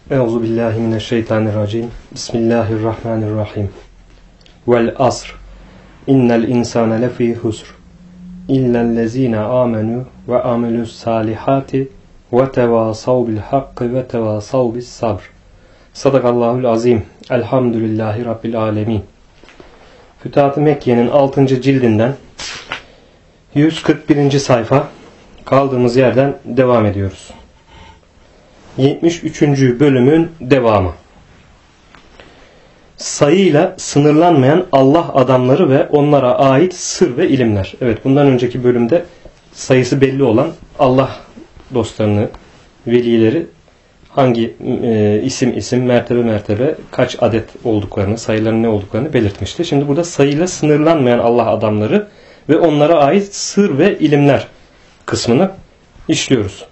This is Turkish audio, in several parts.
Euzubillahimineşşeytanirracim. Bismillahirrahmanirrahim. Vel asr. İnnel insane lefî husr. İllellezîne âmenû ve amelus salihati ve tevâsav bil hakkı ve tevâsav bis sabr. Sadakallahul azim. Elhamdülillahi Rabbil alemin. Fütuhat-ı Mekke'nin 6. cildinden 141. sayfa kaldığımız yerden devam ediyoruz. 73. bölümün devamı. Sayıyla sınırlanmayan Allah adamları ve onlara ait sır ve ilimler. Evet, bundan önceki bölümde sayısı belli olan Allah dostlarını, velileri hangi isim, mertebe kaç adet olduklarını, sayıların ne olduklarını belirtmişti. Şimdi burada sayıyla sınırlanmayan Allah adamları ve onlara ait sır ve ilimler kısmını işliyoruz.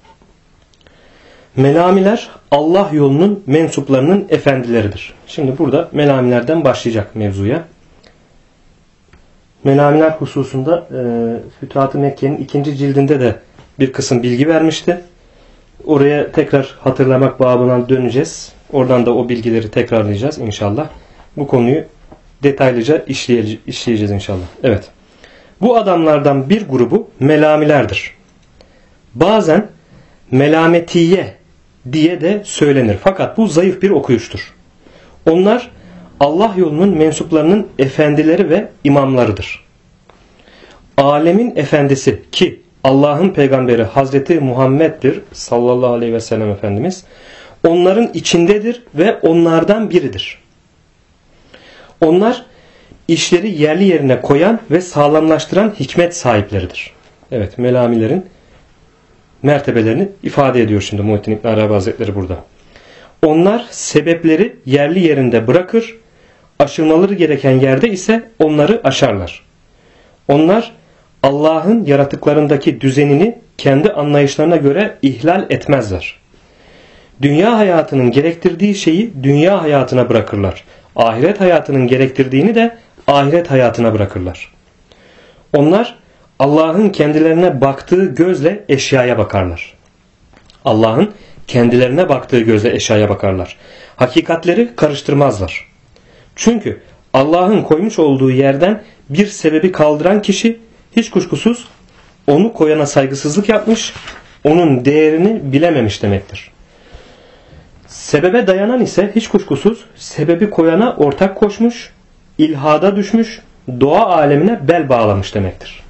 Melamiler Allah yolunun mensuplarının efendileridir. Şimdi burada melamilerden başlayacak mevzuya. Melamiler hususunda Fütuhat-ı Mekke'nin 2. cildinde de bir kısım bilgi vermişti. Oraya tekrar hatırlamak babına döneceğiz. Oradan da o bilgileri tekrarlayacağız inşallah. Bu konuyu detaylıca işleyeceğiz inşallah. Evet. Bu adamlardan bir grubu melamilerdir. Bazen melametiye diye de söylenir. Fakat bu zayıf bir okuyuştur. Onlar Allah yolunun mensuplarının efendileri ve imamlarıdır. Alemin efendisi ki Allah'ın peygamberi Hazreti Muhammed'dir sallallahu aleyhi ve sellem Efendimiz, onların içindedir ve onlardan biridir. Onlar işleri yerli yerine koyan ve sağlamlaştıran hikmet sahipleridir. Evet, melamilerin mertebelerini ifade ediyor şimdi Muhittin İbn Arabi Hazretleri burada. Onlar sebepleri yerli yerinde bırakır, aşılmaları gereken yerde ise onları aşarlar. Onlar Allah'ın yaratıklarındaki düzenini kendi anlayışlarına göre ihlal etmezler. Dünya hayatının gerektirdiği şeyi dünya hayatına bırakırlar. Ahiret hayatının gerektirdiğini de ahiret hayatına bırakırlar. Onlar Allah'ın kendilerine baktığı gözle eşyaya bakarlar. Allah'ın kendilerine baktığı gözle eşyaya bakarlar. Hakikatleri karıştırmazlar. Çünkü Allah'ın koymuş olduğu yerden bir sebebi kaldıran kişi hiç kuşkusuz onu koyana saygısızlık yapmış, onun değerini bilememiş demektir. Sebebe dayanan ise hiç kuşkusuz sebebi koyana ortak koşmuş, ilhada düşmüş, doğa alemine bel bağlamış demektir.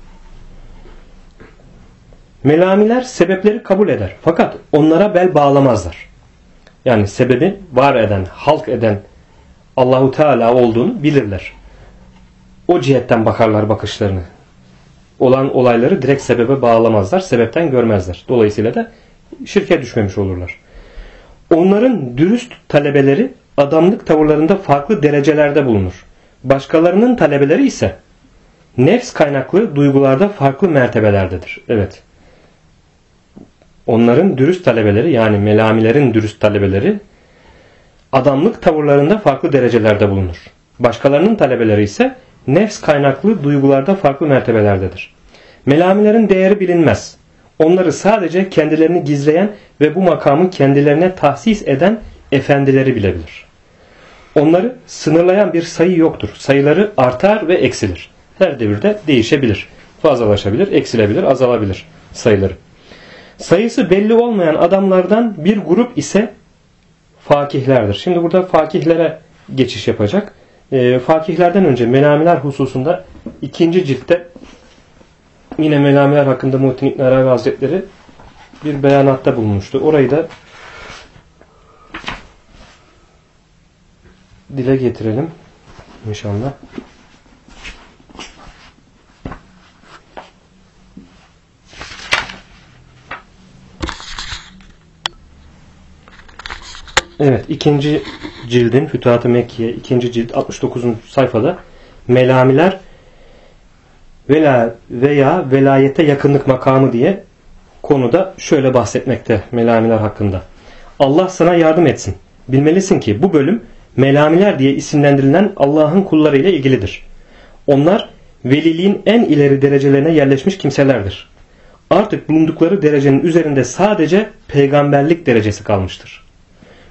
Melamiler sebepleri kabul eder. Fakat onlara bel bağlamazlar. Yani sebebi var eden, halk eden Allahu Teala olduğunu bilirler. O cihetten bakarlar bakışlarını. Olan olayları direkt sebebe bağlamazlar. Sebepten görmezler. Dolayısıyla da şirke düşmemiş olurlar. Onların dürüst talebeleri adamlık tavırlarında farklı derecelerde bulunur. Başkalarının talebeleri ise nefs kaynaklı duygularda farklı mertebelerdedir. Evet. Onların dürüst talebeleri, yani melamilerin dürüst talebeleri adamlık tavırlarında farklı derecelerde bulunur. Başkalarının talebeleri ise nefs kaynaklı duygularda farklı mertebelerdedir. Melamilerin değeri bilinmez. Onları sadece kendilerini gizleyen ve bu makamı kendilerine tahsis eden efendileri bilebilir. Onları sınırlayan bir sayı yoktur. Sayıları artar ve eksilir. Her devirde değişebilir. Fazlalaşabilir, eksilebilir, azalabilir sayıları. Sayısı belli olmayan adamlardan bir grup ise fakihlerdir. Şimdi burada fakihlere geçiş yapacak. Fakihlerden önce melamiler hususunda 2. ciltte yine melamiler hakkında Muhittin İbn Arabi Hazretleri bir beyanatta bulunmuştu. Orayı da dile getirelim inşallah. Evet, 2. cildin Fütuhat-ı Mekke'ye 2. cilt 69. sayfada melamiler veya velayete yakınlık makamı diye konuda şöyle bahsetmekte melamiler hakkında. Allah sana yardım etsin. Bilmelisin ki bu bölüm melamiler diye isimlendirilen Allah'ın kulları ile ilgilidir. Onlar veliliğin en ileri derecelerine yerleşmiş kimselerdir. Artık bulundukları derecenin üzerinde sadece peygamberlik derecesi kalmıştır.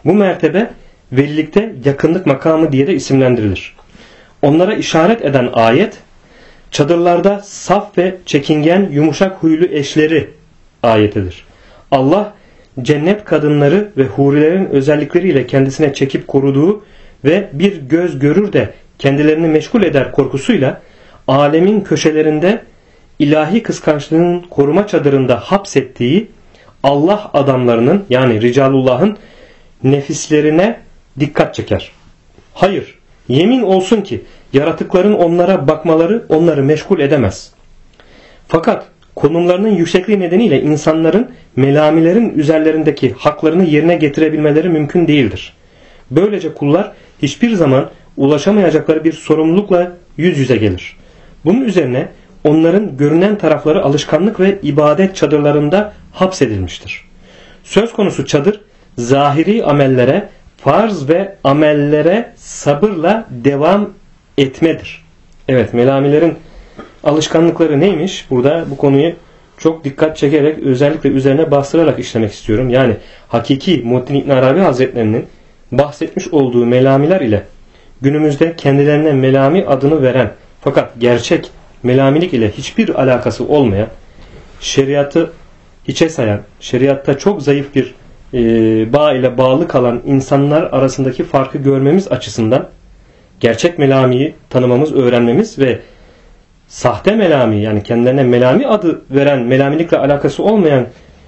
Bu mertebe velilikte yakınlık makamı diye de isimlendirilir. Onlara işaret eden ayet, çadırlarda saf ve çekingen yumuşak huylu eşleri ayetidir. Allah cennet kadınları ve hurilerin özellikleriyle kendisine çekip koruduğu ve bir göz görür de kendilerini meşgul eder korkusuyla alemin köşelerinde ilahi kıskançlığın koruma çadırında hapsettiği Allah adamlarının yani Ricalullah'ın nefislerine dikkat çeker. Hayır, yemin olsun ki yaratıkların onlara bakmaları onları meşgul edemez. Fakat konumlarının yüksekliği nedeniyle insanların melamilerin üzerlerindeki haklarını yerine getirebilmeleri mümkün değildir. Böylece kullar hiçbir zaman ulaşamayacakları bir sorumlulukla yüz yüze gelir. Bunun üzerine onların görünen tarafları alışkanlık ve ibadet çadırlarında hapsedilmiştir. Söz konusu çadır zahiri amellere, farz ve amellere sabırla devam etmedir. Evet, melamilerin alışkanlıkları neymiş? Burada bu konuyu çok dikkat çekerek özellikle üzerine bastırarak işlemek istiyorum. Yani hakiki Muhittin İbn Arabi Hazretlerinin bahsetmiş olduğu melamiler ile günümüzde kendilerine melami adını veren fakat gerçek melamilik ile hiçbir alakası olmayan, şeriatı hiçe sayan, şeriatta çok zayıf bir bağ ile bağlı kalan insanlar arasındaki farkı görmemiz açısından gerçek melamiyi tanımamız, öğrenmemiz ve sahte melami yani kendilerine melami adı veren, melamilikle alakası olmayan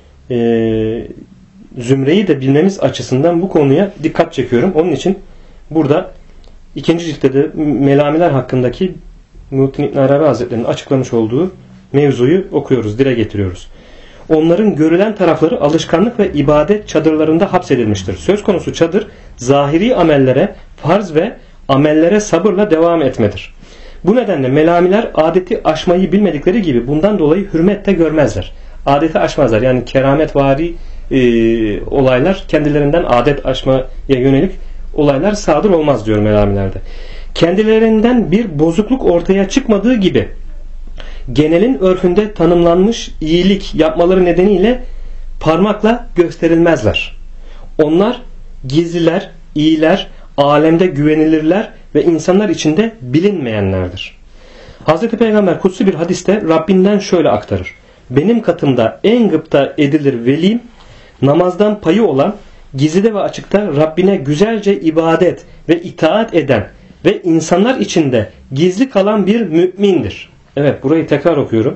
zümreyi de bilmemiz açısından bu konuya dikkat çekiyorum. Onun için burada ikinci ciltte de melamiler hakkındaki Muhittin İbn Arabi Hazretleri'nin açıklamış olduğu mevzuyu okuyoruz, dile getiriyoruz. Onların görülen tarafları alışkanlık ve ibadet çadırlarında hapsedilmiştir. Söz konusu çadır zahiri amellere, farz ve amellere sabırla devam etmedir. Bu nedenle melamiler adeti aşmayı bilmedikleri gibi bundan dolayı hürmet de görmezler. Adeti aşmazlar. Yani kerametvari olaylar kendilerinden adet aşmaya yönelik olaylar sadır olmaz diyor melamilerde. Kendilerinden bir bozukluk ortaya çıkmadığı gibi genelin örfünde tanımlanmış iyilik yapmaları nedeniyle parmakla gösterilmezler. Onlar gizliler, iyiler, alemde güvenilirler ve insanlar içinde bilinmeyenlerdir. Hz. Peygamber kutsi bir hadiste Rabbinden şöyle aktarır. Benim katımda en gıpta edilir velim, namazdan payı olan, gizlide ve açıkta Rabbine güzelce ibadet ve itaat eden ve insanlar içinde gizli kalan bir mümindir. Evet, burayı tekrar okuyorum.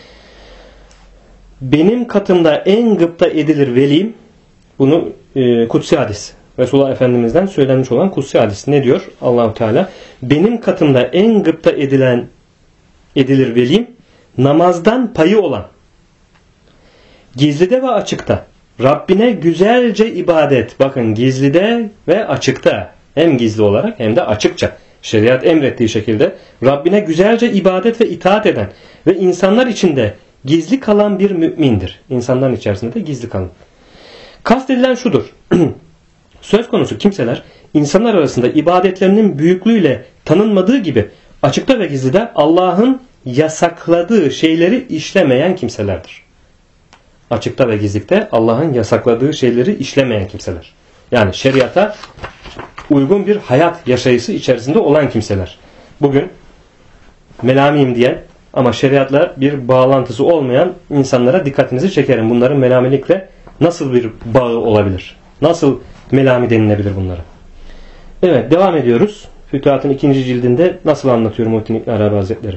Benim katımda en gıpta edilir velim, bunu kutsi hadis. Resulullah Efendimiz'den söylenmiş olan kutsi hadis. Ne diyor Allah-u Teala? Benim katımda en gıpta edilir velim, namazdan payı olan, gizlide ve açıkta Rabbine güzelce ibadet. Bakın, gizlide ve açıkta, hem gizli olarak hem de açıkça şeriat emrettiği şekilde Rabbine güzelce ibadet ve itaat eden ve insanlar içinde gizli kalan bir mümindir. İnsanların içerisinde de gizli kalan. Kastedilen şudur. Söz konusu kimseler insanlar arasında ibadetlerinin büyüklüğüyle tanınmadığı gibi açıkta ve gizlide Allah'ın yasakladığı şeyleri işlemeyen kimselerdir. Açıkta ve gizlilikte Allah'ın yasakladığı şeyleri işlemeyen kimseler. Yani şeriata uygun bir hayat yaşayışı içerisinde olan kimseler. Bugün melamiyim diyen ama şeriatla bir bağlantısı olmayan insanlara dikkatinizi çekerim. Bunların melamilikle nasıl bir bağı olabilir? Nasıl melami denilebilir bunlara? Evet, devam ediyoruz. Fütuhat'ın 2. cildinde nasıl anlatıyor Muhittin İbn Arabi Hazretleri?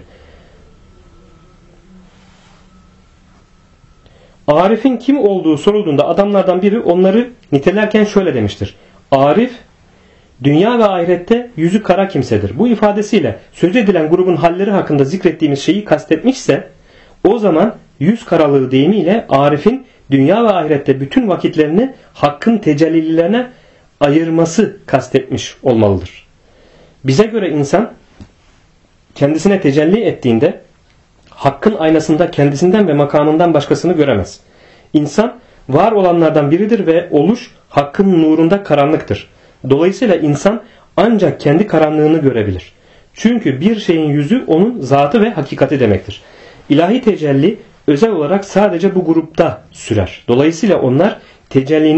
Arif'in kim olduğu sorulduğunda adamlardan biri onları nitelerken şöyle demiştir. Arif, dünya ve ahirette yüzü kara kimsedir. Bu ifadesiyle söz edilen grubun halleri hakkında zikrettiğimiz şeyi kastetmişse, o zaman yüz karalığı deyimiyle Arif'in dünya ve ahirette bütün vakitlerini hakkın tecellilerine ayırması kastetmiş olmalıdır. Bize göre insan kendisine tecelli ettiğinde hakkın aynasında kendisinden ve makamından başkasını göremez. İnsan var olanlardan biridir ve oluş hakkın nurunda karanlıktır. Dolayısıyla insan ancak kendi karanlığını görebilir. Çünkü bir şeyin yüzü onun zatı ve hakikati demektir. İlahi tecelli özel olarak sadece bu grupta sürer. Dolayısıyla onlar tecellinin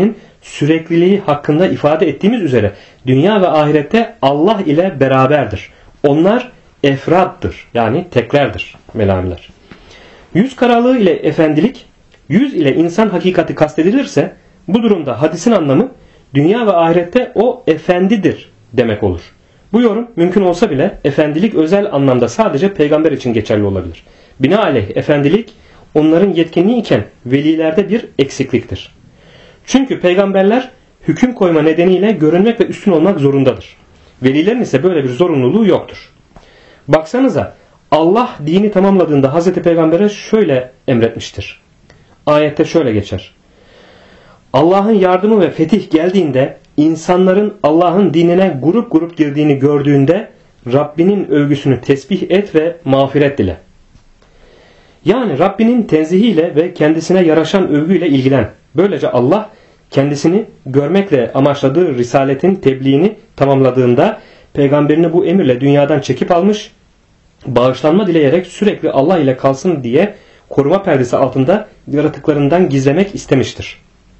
sürekliliği hakkında ifade ettiğimiz üzere dünya ve ahirette Allah ile beraberdir. Onlar efrattır, yani teklerdir melamiler. Yüz karalığı ile efendilik, yüz ile insan hakikati kastedilirse bu durumda hadisin anlamı dünya ve ahirette o efendidir demek olur. Bu yorum mümkün olsa bile efendilik özel anlamda sadece peygamber için geçerli olabilir. Binaenaleyh efendilik onların yetkinliği iken velilerde bir eksikliktir. Çünkü peygamberler hüküm koyma nedeniyle görünmek ve üstün olmak zorundadır. Velilerin ise böyle bir zorunluluğu yoktur. Baksanıza, Allah dini tamamladığında Hazreti Peygamber'e şöyle emretmiştir. Ayette şöyle geçer. Allah'ın yardımı ve fetih geldiğinde insanların Allah'ın dinine grup grup girdiğini gördüğünde Rabbinin övgüsünü tesbih et ve mağfiret dile. Yani Rabbinin tenzihiyle ve kendisine yaraşan övgüyle ilgilen. Böylece Allah kendisini görmekle amaçladığı risaletin tebliğini tamamladığında peygamberini bu emirle dünyadan çekip almış, bağışlanma dileyerek sürekli Allah ile kalsın diye koruma perdesi altında yaratıklarından gizlemek istemiştir.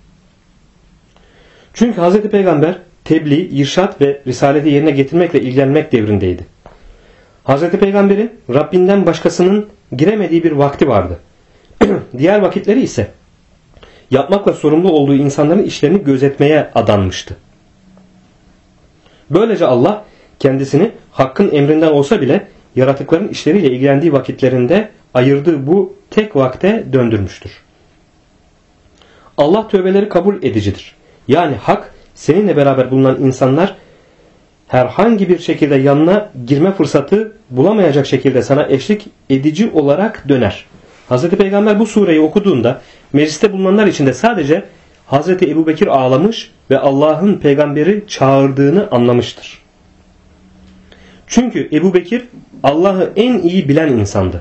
Çünkü Hz. Peygamber tebliğ, irşat ve risaleti yerine getirmekle ilgilenmek devrindeydi. Hz. Peygamber'in Rabbinden başkasının giremediği bir vakti vardı. Diğer vakitleri ise yapmakla sorumlu olduğu insanların işlerini gözetmeye adanmıştı. Böylece Allah kendisini hakkın emrinden olsa bile yaratıkların işleriyle ilgilendiği vakitlerinde ayırdığı bu tek vakte döndürmüştür. Allah tövbeleri kabul edicidir. Yani hak seninle beraber bulunan insanlar herhangi bir şekilde yanına girme fırsatı bulamayacak şekilde sana eşlik edici olarak döner. Hz. Peygamber bu sureyi okuduğunda mecliste bulunanlar içinde sadece Hz. Ebubekir ağlamış ve Allah'ın peygamberi çağırdığını anlamıştır. Çünkü Ebubekir Allah'ı en iyi bilen insandı.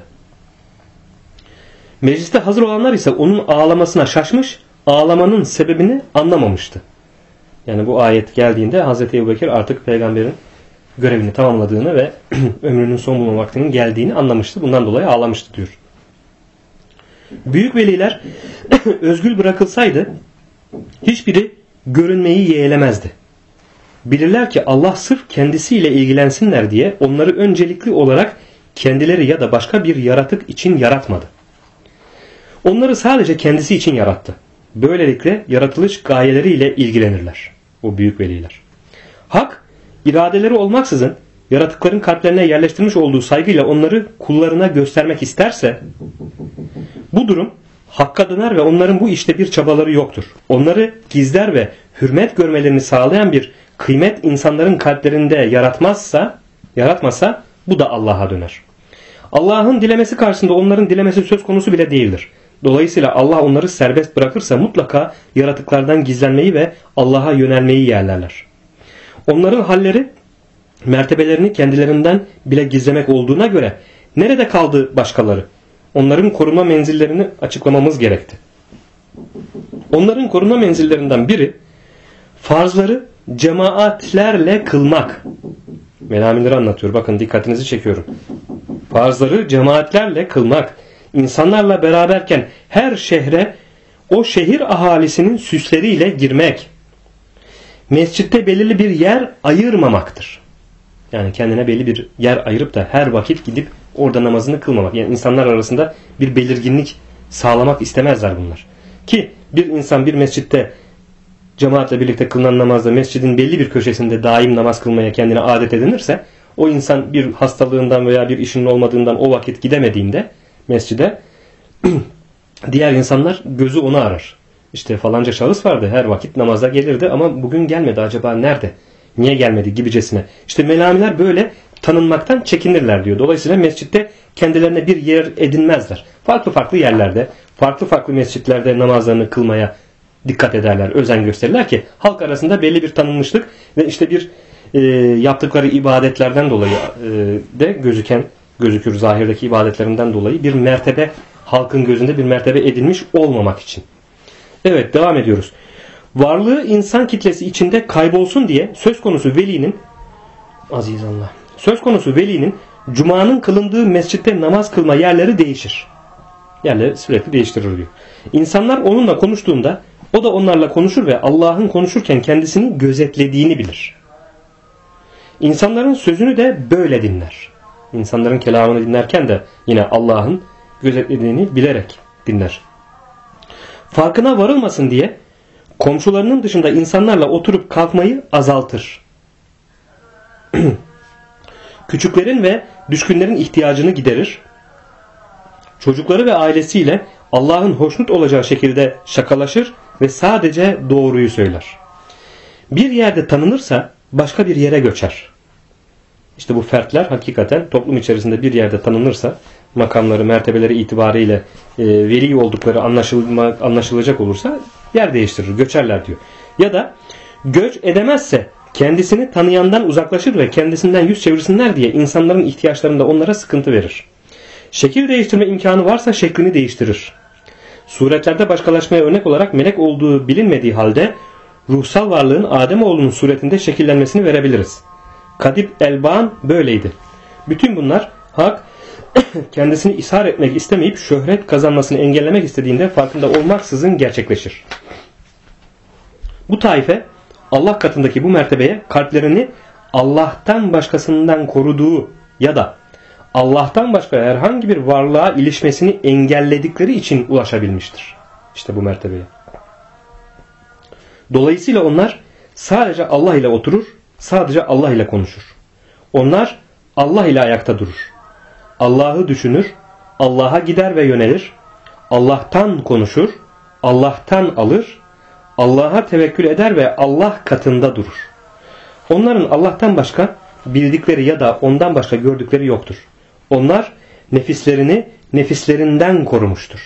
Mecliste hazır olanlar ise onun ağlamasına şaşmış, ağlamanın sebebini anlamamıştı. Yani bu ayet geldiğinde Hz. Ebubekir artık peygamberin görevini tamamladığını ve ömrünün son bulma vaktinin geldiğini anlamıştı. Bundan dolayı ağlamıştı diyor. Büyük veliler özgül bırakılsaydı hiçbiri görünmeyi yeğlemezdi. Bilirler ki Allah sırf kendisiyle ilgilensinler diye onları öncelikli olarak kendileri ya da başka bir yaratık için yaratmadı. Onları sadece kendisi için yarattı. Böylelikle yaratılış gayeleriyle ilgilenirler. O büyük veliler. Hak, iradeleri olmaksızın yaratıkların kalplerine yerleştirmiş olduğu saygıyla onları kullarına göstermek isterse bu durum Hakk'a döner ve onların bu işte bir çabaları yoktur. Onları gizler ve hürmet görmelerini sağlayan bir kıymet insanların kalplerinde yaratmasa bu da Allah'a döner. Allah'ın dilemesi karşısında onların dilemesi söz konusu bile değildir. Dolayısıyla Allah onları serbest bırakırsa mutlaka yaratıklardan gizlenmeyi ve Allah'a yönelmeyi yerlerler. Onların halleri mertebelerini kendilerinden bile gizlemek olduğuna göre nerede kaldı başkaları? Onların korunma menzillerini açıklamamız gerekti. Onların korunma menzillerinden biri farzları cemaatlerle kılmak. Melamileri anlatıyor. Bakın dikkatinizi çekiyorum. Farzları cemaatlerle kılmak. İnsanlarla beraberken her şehre o şehir ahalisinin süsleriyle girmek. Mescitte belirli bir yer ayırmamaktır. Yani kendine belli bir yer ayırıp da her vakit gidip orada namazını kılmamak. Yani insanlar arasında bir belirginlik sağlamak istemezler bunlar. Ki bir insan bir mescitte cemaatle birlikte kılınan namazda mescidin belli bir köşesinde daim namaz kılmaya kendine adet edinirse o insan bir hastalığından veya bir işinin olmadığından o vakit gidemediğinde mescide diğer insanlar gözü onu arar. İşte falanca şahıs vardı, her vakit namaza gelirdi ama bugün gelmedi, acaba nerede? Niye gelmedi gibicesine. İşte melamiler böyle tanınmaktan çekinirler diyor. Dolayısıyla mescitte kendilerine bir yer edinmezler. Farklı farklı yerlerde, farklı farklı mescitlerde namazlarını kılmaya dikkat ederler, özen gösterirler ki halk arasında belli bir tanınmışlık ve işte bir yaptıkları ibadetlerden dolayı de gözükür zahirdeki ibadetlerinden dolayı bir mertebe, halkın gözünde bir mertebe edinmiş olmamak için. Evet, devam ediyoruz. Varlığı insan kitlesi içinde kaybolsun diye söz konusu velinin Cuma'nın kılındığı mescitte namaz kılma yerleri değişir. Yerleri sürekli değiştirir diyor. İnsanlar onunla konuştuğunda O da onlarla konuşur ve Allah'ın konuşurken kendisini gözetlediğini bilir. İnsanların sözünü de böyle dinler. İnsanların kelamını dinlerken de yine Allah'ın gözetlediğini bilerek dinler. Farkına varılmasın diye komşularının dışında insanlarla oturup kalkmayı azaltır. Küçüklerin ve düşkünlerin ihtiyacını giderir. Çocukları ve ailesiyle Allah'ın hoşnut olacağı şekilde şakalaşır ve sadece doğruyu söyler. Bir yerde tanınırsa başka bir yere göçer. İşte bu fertler hakikaten toplum içerisinde bir yerde tanınırsa, makamları, mertebeleri itibariyle veli oldukları anlaşılacak olursa yer değiştirir, göçerler diyor. Ya da göç edemezse kendisini tanıyandan uzaklaşır ve kendisinden yüz çevirsinler diye insanların ihtiyaçlarında onlara sıkıntı verir. Şekil değiştirme imkanı varsa şeklini değiştirir. Suretlerde başkalaşmaya örnek olarak melek olduğu bilinmediği halde ruhsal varlığın Ademoğlunun suretinde şekillenmesini verebiliriz. Kadib el-Ban böyleydi. Bütün bunlar hak kendisini ishar etmek istemeyip şöhret kazanmasını engellemek istediğinde farkında olmaksızın gerçekleşir. Bu taife Allah katındaki bu mertebeye kalplerini Allah'tan başkasından koruduğu ya da Allah'tan başka herhangi bir varlığa ilişmesini engelledikleri için ulaşabilmiştir. İşte bu mertebeye. Dolayısıyla onlar sadece Allah ile oturur, sadece Allah ile konuşur. Onlar Allah ile ayakta durur. Allah'ı düşünür, Allah'a gider ve yönelir. Allah'tan konuşur, Allah'tan alır, Allah'a tevekkül eder ve Allah katında durur. Onların Allah'tan başka bildikleri ya da ondan başka gördükleri yoktur. Onlar nefislerini nefislerinden korumuştur.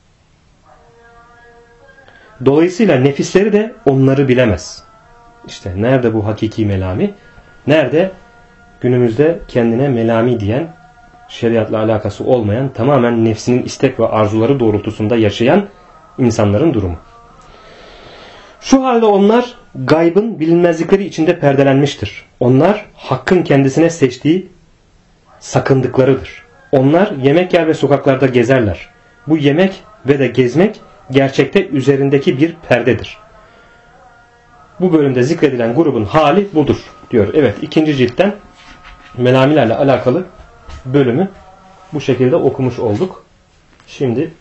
Dolayısıyla nefisleri de onları bilemez. İşte nerede bu hakiki melami? Nerede günümüzde kendine melami diyen, şeriatla alakası olmayan, tamamen nefsinin istek ve arzuları doğrultusunda yaşayan insanların durumu. Şu halde onlar gaybın bilinmezlikleri içinde perdelenmiştir. Onlar hakkın kendisine seçtiği sakındıklarıdır. Onlar yemek yer ve sokaklarda gezerler. Bu yemek ve de gezmek gerçekte üzerindeki bir perdedir. Bu bölümde zikredilen grubun hali budur diyor. Evet, 2. ciltten melamilerle alakalı bölümü bu şekilde okumuş olduk. Şimdi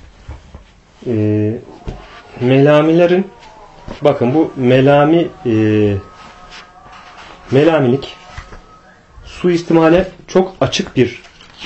melamilerin, bakın bu melamilik suistimale çok açık bir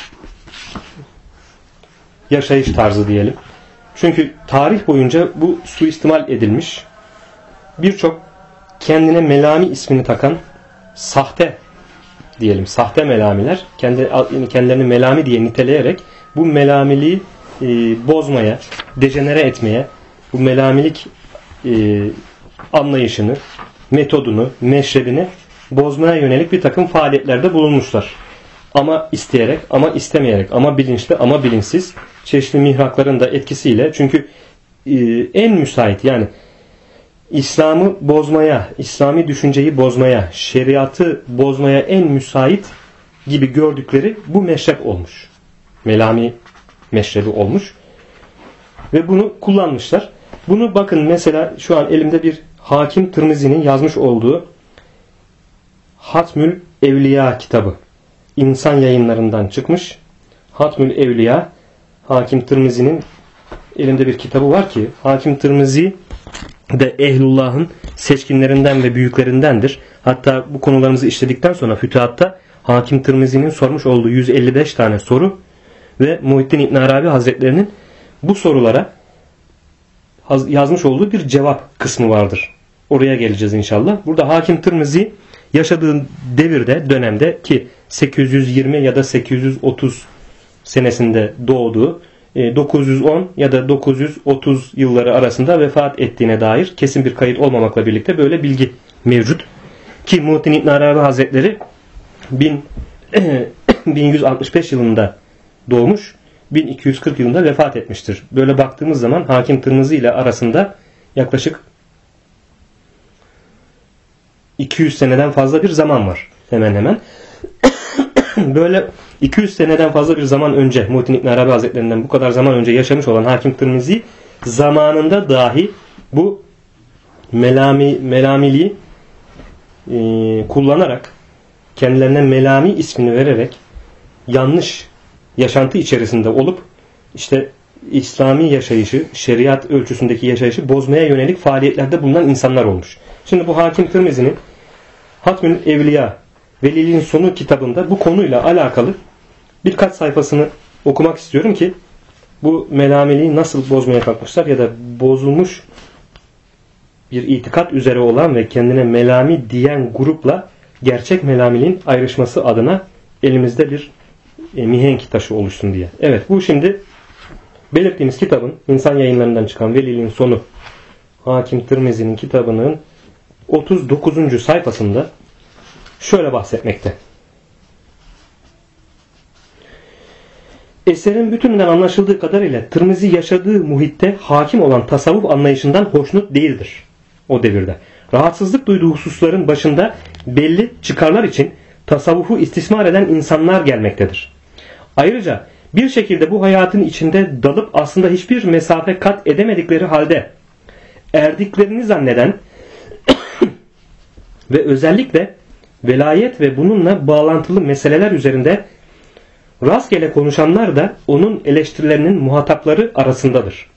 yaşayış tarzı diyelim. Çünkü tarih boyunca bu suistimal edilmiş. Birçok kendine melami ismini takan sahte diyelim, sahte melamiler kendilerini melami diye niteleyerek bu melamiliği bozmaya, dejenere etmeye, bu melamilik anlayışını, metodunu, meşrebini bozmaya yönelik bir takım faaliyetlerde bulunmuşlar. Ama isteyerek, ama istemeyerek, ama bilinçli, ama bilinçsiz çeşitli mihrakların da etkisiyle, çünkü en müsait, yani İslam'ı bozmaya, İslami düşünceyi bozmaya, şeriatı bozmaya en müsait gibi gördükleri bu meşrep olmuş. Melami meşrebi olmuş. Ve bunu kullanmışlar. Bunu bakın, mesela şu an elimde bir Hakim Tirmizi'nin yazmış olduğu Hatmül Evliya kitabı. İnsan Yayınlarından çıkmış. Hatmül Evliya, Hakim Tirmizi'nin elimde bir kitabı var ki, Hakim Tirmizi de Ehlullah'ın seçkinlerinden ve büyüklerindendir. Hatta bu konularımızı işledikten sonra Fütuhat'ta Hakim Tirmizi'nin sormuş olduğu 155 tane soru ve Muhittin İbn Arabi Hazretlerinin bu sorulara yazmış olduğu bir cevap kısmı vardır. Oraya geleceğiz inşallah. Burada Hakim Tirmizi yaşadığı devirde, dönemde, ki 820 ya da 830 senesinde doğduğu, 910 ya da 930 yılları arasında vefat ettiğine dair kesin bir kayıt olmamakla birlikte böyle bilgi mevcut. Ki Muhittin İbn Arabi Hazretleri 1165 yılında doğmuş, 1240 yılında vefat etmiştir. Böyle baktığımız zaman Hakim Tirmizi ile arasında yaklaşık 200 seneden fazla bir zaman var. Hemen hemen. Böyle 200 seneden fazla bir zaman önce, Muhittin İbn Arabi Hazretlerinden bu kadar zaman önce yaşamış olan Hakim Tirmizi zamanında dahi Bu melamiliği kullanarak, kendilerine melami ismini vererek yanlış yaşantı içerisinde olup işte İslami yaşayışı, şeriat ölçüsündeki yaşayışı bozmaya yönelik faaliyetlerde bulunan insanlar olmuş. Şimdi bu Hakim Tirmizi'nin Hatmül Evliya Veliliğin Sonu kitabında bu konuyla alakalı birkaç sayfasını okumak istiyorum ki bu melamiliği nasıl bozmaya kalkmışlar ya da bozulmuş bir itikat üzere olan ve kendine melami diyen grupla gerçek melamiliğin ayrışması adına elimizde bir mihenk taşı oluşsun diye. Evet, bu şimdi belirttiğimiz kitabın İnsan Yayınlarından çıkan Veliliğin Sonu Hakim Tirmizi'nin kitabının 39. sayfasında şöyle bahsetmekte. Eserin bütününden anlaşıldığı kadarıyla Tirmizi yaşadığı muhitte hakim olan tasavvuf anlayışından hoşnut değildir o devirde. Rahatsızlık duyduğu hususların başında belli çıkarlar için tasavvufu istismar eden insanlar gelmektedir. Ayrıca bir şekilde bu hayatın içinde dalıp aslında hiçbir mesafe kat edemedikleri halde erdiklerini zanneden ve özellikle velayet ve bununla bağlantılı meseleler üzerinde rastgele konuşanlar da onun eleştirilerinin muhatapları arasındadır.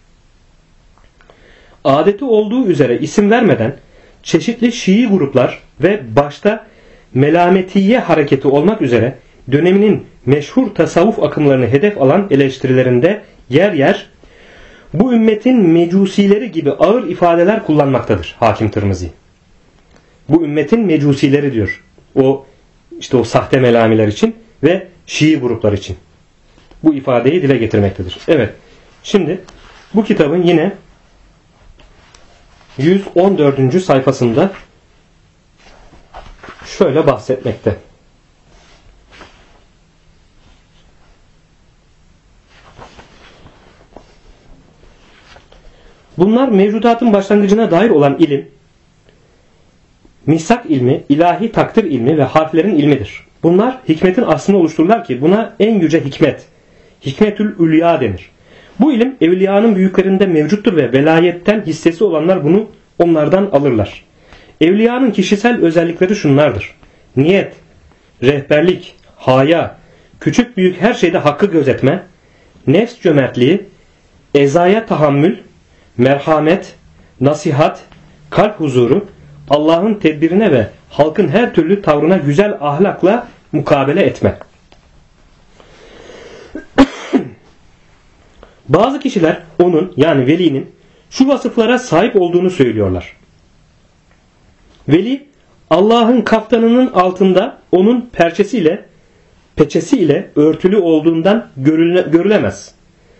Adeti olduğu üzere isim vermeden çeşitli Şii gruplar ve başta melametiye hareketi olmak üzere döneminin meşhur tasavvuf akımlarını hedef alan eleştirilerinde yer yer bu ümmetin mecusileri gibi ağır ifadeler kullanmaktadır Hakim Tirmizi. Bu ümmetin mecusileri diyor. O sahte melamiler için ve Şii gruplar için. Bu ifadeyi dile getirmektedir. Evet. Şimdi bu kitabın yine 114. sayfasında şöyle bahsetmekte. Bunlar mevcudatın başlangıcına dair olan ilim, misak ilmi, ilahi takdir ilmi ve harflerin ilmidir. Bunlar hikmetin aslını oluştururlar ki buna en yüce hikmet, hikmetül ülya denir. Bu ilim evliyanın büyüklerinde mevcuttur ve velayetten hissesi olanlar bunu onlardan alırlar. Evliyanın kişisel özellikleri şunlardır: niyet, rehberlik, haya, küçük büyük her şeyde hakkı gözetme, nefs cömertliği, ezaya tahammül, merhamet, nasihat, kalp huzuru, Allah'ın tedbirine ve halkın her türlü tavrına güzel ahlakla mukabele etme. Bazı kişiler onun, yani velinin şu vasıflara sahip olduğunu söylüyorlar. Veli Allah'ın kaftanının altında onun peçesiyle örtülü olduğundan görülemez.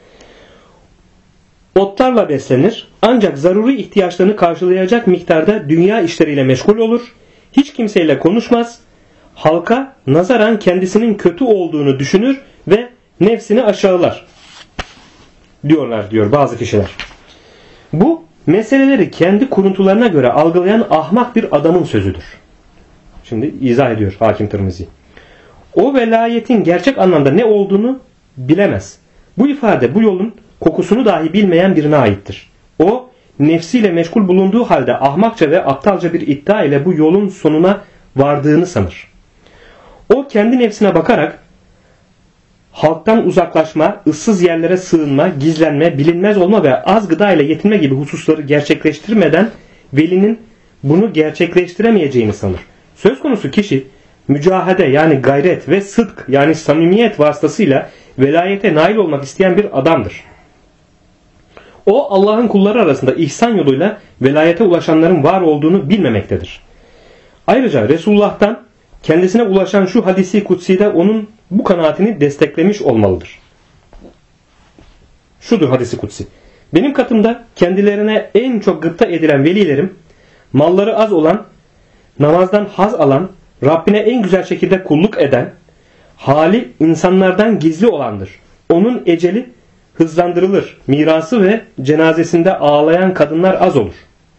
Otlarla beslenir, ancak zaruri ihtiyaçlarını karşılayacak miktarda dünya işleriyle meşgul olur, hiç kimseyle konuşmaz, halka nazaran kendisinin kötü olduğunu düşünür ve nefsini aşağılar diyor bazı kişiler. Bu meseleleri kendi kuruntularına göre algılayan ahmak bir adamın sözüdür. Şimdi izah ediyor Hakim Tirmizi. O velayetin gerçek anlamda ne olduğunu bilemez. Bu ifade bu yolun kokusunu dahi bilmeyen birine aittir. O nefsiyle meşgul bulunduğu halde ahmakça ve aptalca bir iddia ile bu yolun sonuna vardığını sanır. O kendi nefsine bakarak halktan uzaklaşma, ıssız yerlere sığınma, gizlenme, bilinmez olma ve az gıda ile yetinme gibi hususları gerçekleştirmeden velinin bunu gerçekleştiremeyeceğini sanır. Söz konusu kişi mücahede yani gayret ve sıdk yani samimiyet vasıtasıyla velayete nail olmak isteyen bir adamdır. O Allah'ın kulları arasında ihsan yoluyla velayete ulaşanların var olduğunu bilmemektedir. Ayrıca Resulullah'tan kendisine ulaşan şu hadisi kutsi'de onun bu kanaatini desteklemiş olmalıdır. Şudur hadisi kutsi: benim katımda kendilerine en çok gıpta edilen velilerim, malları az olan, namazdan haz alan, Rabbine en güzel şekilde kulluk eden, hali insanlardan gizli olandır. Onun eceli hızlandırılır. Mirası ve cenazesinde ağlayan kadınlar az olur.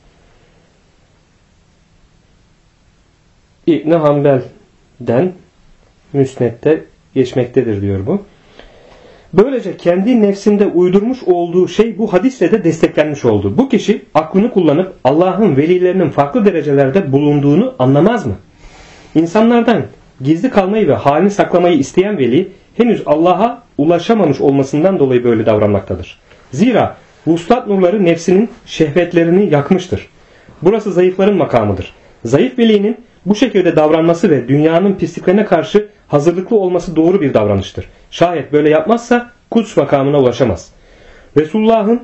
İbn-i Hanbel'den Müsned'de geçmektedir diyor bu. Böylece kendi nefsinde uydurmuş olduğu şey bu hadisle de desteklenmiş oldu. Bu kişi aklını kullanıp Allah'ın velilerinin farklı derecelerde bulunduğunu anlamaz mı? İnsanlardan gizli kalmayı ve halini saklamayı isteyen veli henüz Allah'a ulaşamamış olmasından dolayı böyle davranmaktadır. Zira vuslat nurları nefsinin şehvetlerini yakmıştır. Burası zayıfların makamıdır. Zayıf velinin bu şekilde davranması ve dünyanın pisliklerine karşı hazırlıklı olması doğru bir davranıştır. Şayet böyle yapmazsa kuds makamına ulaşamaz. Resulullah'ın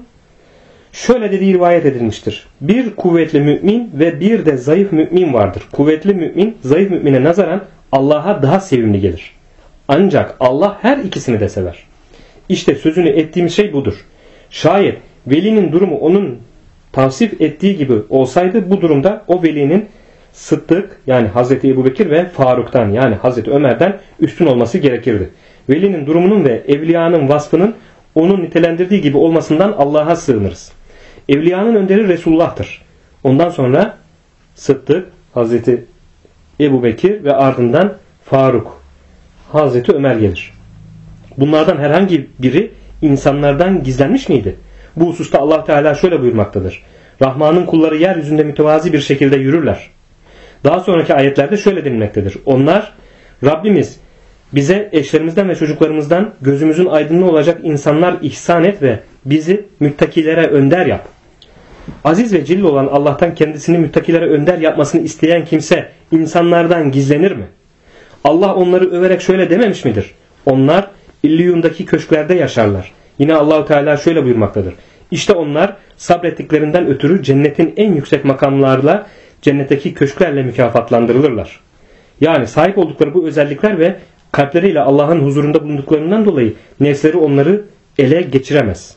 şöyle dediği rivayet edilmiştir. Bir kuvvetli mümin ve bir de zayıf mümin vardır. Kuvvetli mümin zayıf mümine nazaran Allah'a daha sevimli gelir. Ancak Allah her ikisini de sever. İşte sözünü ettiğimiz şey budur. Şayet velinin durumu onun tavsif ettiği gibi olsaydı bu durumda o velinin Sıddık yani Hazreti Ebubekir ve Faruk'tan yani Hazreti Ömer'den üstün olması gerekirdi. Velinin durumunun ve evliyanın vasfının onun nitelendirdiği gibi olmasından Allah'a sığınırız. Evliyanın önderi Resulullah'tır. Ondan sonra Sıddık, Hazreti Ebubekir ve ardından Faruk, Hazreti Ömer gelir. Bunlardan herhangi biri insanlardan gizlenmiş miydi? Bu hususta Allah Teala şöyle buyurmaktadır. Rahman'ın kulları yeryüzünde mütevazi bir şekilde yürürler. Daha sonraki ayetlerde şöyle denilmektedir. Onlar Rabbimiz bize eşlerimizden ve çocuklarımızdan gözümüzün aydınlığı olacak insanlar ihsan et ve bizi müttakilere önder yap. Aziz ve celil olan Allah'tan kendisini müttakilere önder yapmasını isteyen kimse insanlardan gizlenir mi? Allah onları överek şöyle dememiş midir? Onlar İlliyun'daki köşklerde yaşarlar. Yine Allahu Teala şöyle buyurmaktadır. İşte onlar sabrettiklerinden ötürü cennetin en yüksek makamlarla cennetteki köşklerle mükafatlandırılırlar. Yani sahip oldukları bu özellikler ve kalpleriyle Allah'ın huzurunda bulunduklarından dolayı nefsleri onları ele geçiremez.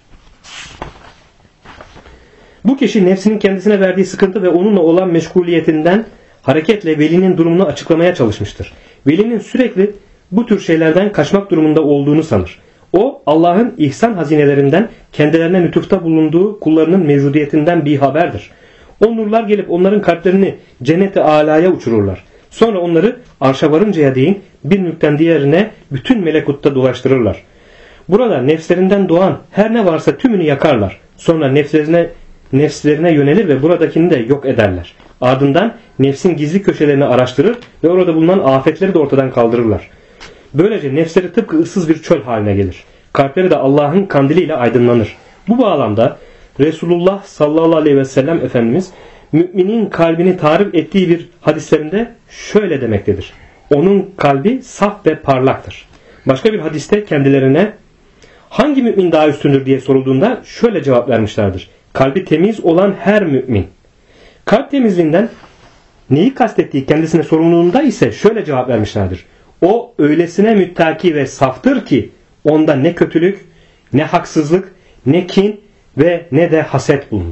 Bu kişi nefsinin kendisine verdiği sıkıntı ve onunla olan meşguliyetinden hareketle velinin durumunu açıklamaya çalışmıştır. Velinin sürekli bu tür şeylerden kaçmak durumunda olduğunu sanır. O Allah'ın ihsan hazinelerinden kendilerine lütufta bulunduğu kullarının mevcudiyetinden bir haberdir. O nurlar gelip onların kalplerini cennet-i alaya uçururlar. Sonra onları arşa varıncaya değin bir mülkten diğerine bütün melekutta dolaştırırlar. Burada nefslerinden doğan her ne varsa tümünü yakarlar. Sonra nefslerine yönelir ve buradakini de yok ederler. Ardından nefsin gizli köşelerini araştırır ve orada bulunan afetleri de ortadan kaldırırlar. Böylece nefsleri tıpkı ıssız bir çöl haline gelir. Kalpleri de Allah'ın kandiliyle aydınlanır. Bu bağlamda Resulullah sallallahu aleyhi ve sellem Efendimiz müminin kalbini tarif ettiği bir hadislerinde şöyle demektedir. Onun kalbi saf ve parlaktır. Başka bir hadiste kendilerine hangi mümin daha üstündür diye sorulduğunda şöyle cevap vermişlerdir. Kalbi temiz olan her mümin. Kalp temizliğinden neyi kastettiği kendisine sorulduğunda ise şöyle cevap vermişlerdir. O öylesine müttaki ve saftır ki onda ne kötülük, ne haksızlık, ne kin ve ne de haset bulunur.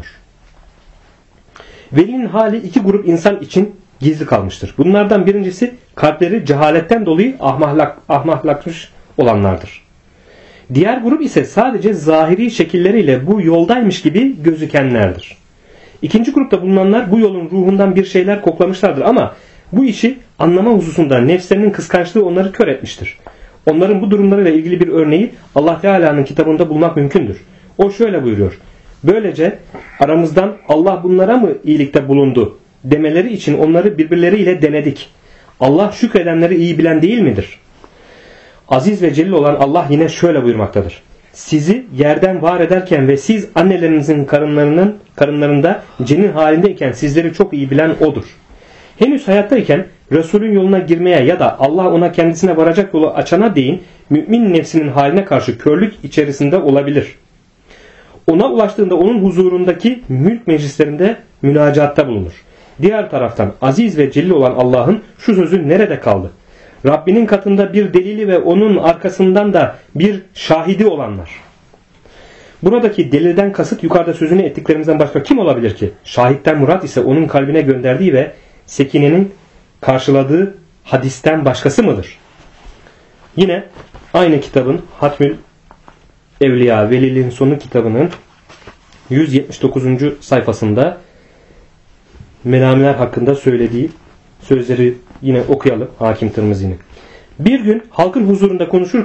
Velinin hali iki grup insan için gizli kalmıştır. Bunlardan birincisi kalpleri cehaletten dolayı ahmaklaşmış olanlardır. Diğer grup ise sadece zahiri şekilleriyle bu yoldaymış gibi gözükenlerdir. İkinci grupta bulunanlar bu yolun ruhundan bir şeyler koklamışlardır ama bu işi anlama hususunda nefslerinin kıskançlığı onları kör etmiştir. Onların bu durumlarıyla ilgili bir örneği Allah Teala'nın kitabında bulmak mümkündür. O şöyle buyuruyor. Böylece aramızdan Allah bunlara mı iyilikte bulundu demeleri için onları birbirleriyle denedik. Allah şükredenleri iyi bilen değil midir? Aziz ve celil olan Allah yine şöyle buyurmaktadır. Sizi yerden var ederken ve siz annelerinizin karınlarında cenin halindeyken sizleri çok iyi bilen O'dur. Henüz hayattayken Resulün yoluna girmeye ya da Allah ona kendisine varacak yolu açana değin mümin nefsinin haline karşı körlük içerisinde olabilir. Ona ulaştığında onun huzurundaki mülk meclislerinde münacatta bulunur. Diğer taraftan aziz ve celil olan Allah'ın şu sözü nerede kaldı? Rabbinin katında bir delili ve onun arkasından da bir şahidi olanlar. Buradaki delilden kasıt yukarıda sözünü ettiklerimizden başka kim olabilir ki? Şahitten murat ise onun kalbine gönderdiği ve sekinenin karşıladığı hadisten başkası mıdır? Yine aynı kitabın Hatmül Evliya Veliliğin Sonu kitabının 179. sayfasında melamiler hakkında söylediği sözleri yine okuyalım Hakim Tirmizi'nin. Bir gün halkın huzurunda konuşurken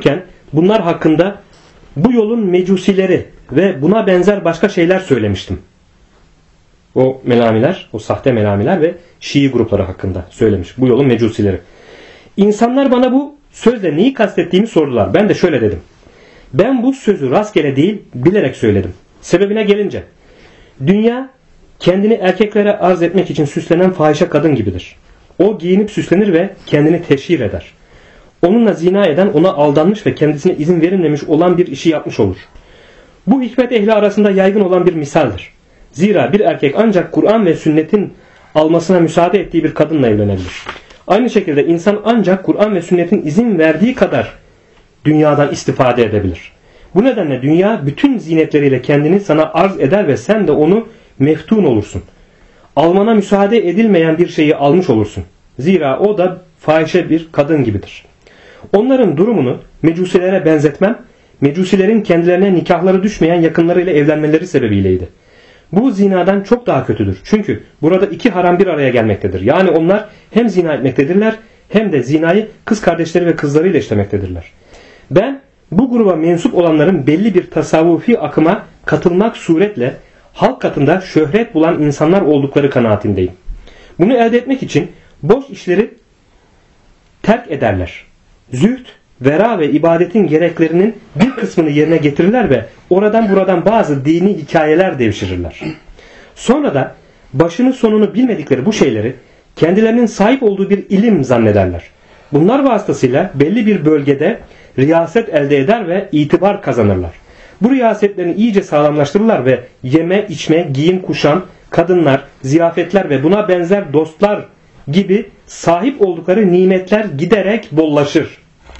bunlar hakkında bu yolun mecusileri ve buna benzer başka şeyler söylemiştim. O melamiler, o sahte melamiler ve Şii grupları hakkında söylemiş. Bu yolun mecusileri. İnsanlar bana bu sözle neyi kastettiğimi sordular. Ben de şöyle dedim. Ben bu sözü rastgele değil, bilerek söyledim. Sebebine gelince, dünya kendini erkeklere arz etmek için süslenen fahişe kadın gibidir. O giyinip süslenir ve kendini teşhir eder. Onunla zina eden ona aldanmış ve kendisine izin verilmemiş olan bir işi yapmış olur. Bu hikmet ehli arasında yaygın olan bir misaldir. Zira bir erkek ancak Kur'an ve sünnetin almasına müsaade ettiği bir kadınla evlenebilir. Aynı şekilde insan ancak Kur'an ve sünnetin izin verdiği kadar dünyadan istifade edebilir. Bu nedenle dünya bütün zinetleriyle kendini sana arz eder ve sen de onu meftun olursun. Almana müsaade edilmeyen bir şeyi almış olursun. Zira o da fahişe bir kadın gibidir. Onların durumunu mecusilere benzetmem, mecusilerin kendilerine nikahları düşmeyen yakınlarıyla evlenmeleri sebebiyleydi. Bu zinadan çok daha kötüdür. Çünkü burada iki haram bir araya gelmektedir. Yani onlar hem zina etmektedirler hem de zinayı kız kardeşleri ve kızlarıyla işlemektedirler. Ben bu gruba mensup olanların belli bir tasavvufi akıma katılmak suretle halk katında şöhret bulan insanlar oldukları kanaatindeyim. Bunu elde etmek için boş işleri terk ederler. Zühd, vera ve ibadetin gereklerinin bir kısmını yerine getirirler ve oradan buradan bazı dini hikayeler devşirirler. Sonra da başını sonunu bilmedikleri bu şeyleri kendilerinin sahip olduğu bir ilim zannederler. Bunlar vasıtasıyla belli bir bölgede riyaset elde eder ve itibar kazanırlar. Bu riyasetlerini iyice sağlamlaştırırlar ve yeme, içme, giyim, kuşam, kadınlar, ziyafetler ve buna benzer dostlar gibi sahip oldukları nimetler giderek bollaşır.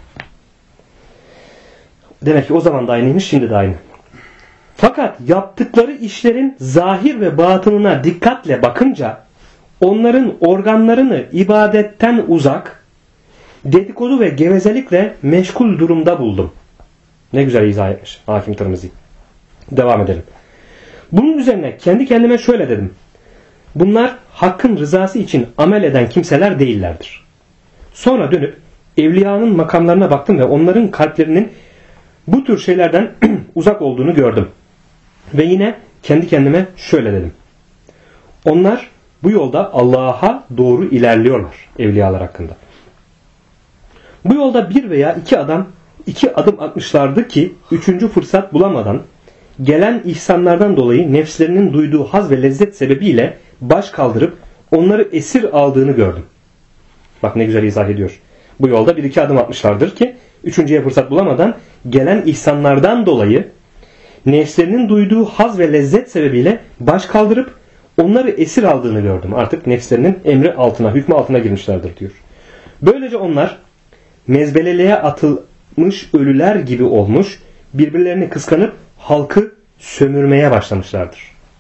Demek ki o zaman da aynıymış, şimdi de aynı. Fakat yaptıkları işlerin zahir ve batınına dikkatle bakınca onların organlarını ibadetten uzak, dedikodu ve gevezelikle meşgul durumda buldum. Ne güzel izah etmiş Hakim Tirmizi. Devam edelim. Bunun üzerine kendi kendime şöyle dedim. Bunlar hakkın rızası için amel eden kimseler değillerdir. Sonra dönüp evliyanın makamlarına baktım ve onların kalplerinin bu tür şeylerden uzak olduğunu gördüm. Ve yine kendi kendime şöyle dedim. Onlar bu yolda Allah'a doğru ilerliyorlar evliyalar hakkında. Bu yolda bir veya iki adım atmışlardı ki üçüncü fırsat bulamadan gelen ihsanlardan dolayı nefslerinin duyduğu haz ve lezzet sebebiyle baş kaldırıp onları esir aldığını gördüm. Bak ne güzel izah ediyor. Bu yolda bir iki adım atmışlardır ki üçüncüye fırsat bulamadan gelen ihsanlardan dolayı nefslerinin duyduğu haz ve lezzet sebebiyle baş kaldırıp onları esir aldığını gördüm. Artık nefslerinin emri altına, hükmü altına girmişlerdir diyor. Böylece onlar mezbeleliğe atılmış ölüler gibi olmuş, birbirlerini kıskanıp halkı sömürmeye başlamışlardır.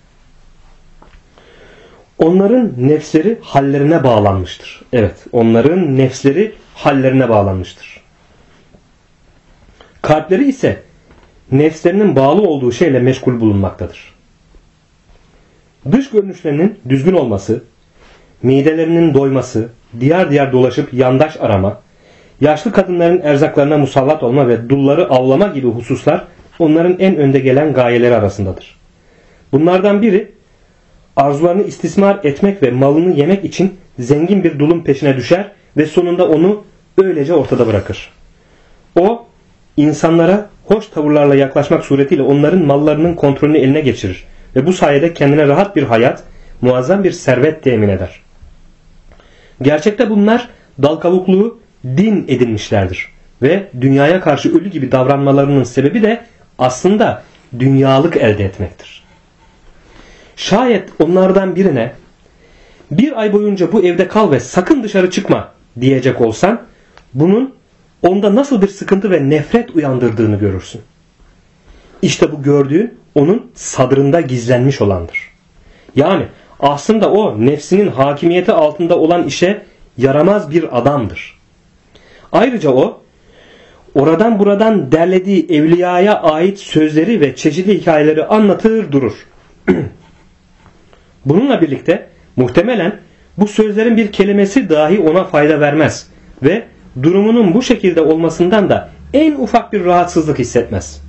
Onların nefsleri hallerine bağlanmıştır. Evet, onların nefsleri hallerine bağlanmıştır. Kalpleri ise nefslerinin bağlı olduğu şeyle meşgul bulunmaktadır. Dış görünüşlerinin düzgün olması, midelerinin doyması, diyar diyar dolaşıp yandaş arama, yaşlı kadınların erzaklarına musallat olma ve dulları avlama gibi hususlar onların en önde gelen gayeleri arasındadır. Bunlardan biri arzularını istismar etmek ve malını yemek için zengin bir dulun peşine düşer ve sonunda onu öylece ortada bırakır. O insanlara hoş tavırlarla yaklaşmak suretiyle onların mallarının kontrolünü eline geçirir ve bu sayede kendine rahat bir hayat, muazzam bir servet temin eder. Gerçekte bunlar dal kavukluğu din edinmişlerdir ve dünyaya karşı ölü gibi davranmalarının sebebi de aslında dünyalık elde etmektir. Şayet onlardan birine bir ay boyunca bu evde kal ve sakın dışarı çıkma diyecek olsan bunun onda nasıl bir sıkıntı ve nefret uyandırdığını görürsün. İşte bu gördüğün onun sadrında gizlenmiş olandır. Yani aslında o nefsinin hakimiyeti altında olan işe yaramaz bir adamdır. Ayrıca o oradan buradan derlediği evliyaya ait sözleri ve çeşitli hikayeleri anlatır durur. Bununla birlikte muhtemelen bu sözlerin bir kelimesi dahi ona fayda vermez ve durumunun bu şekilde olmasından da en ufak bir rahatsızlık hissetmez.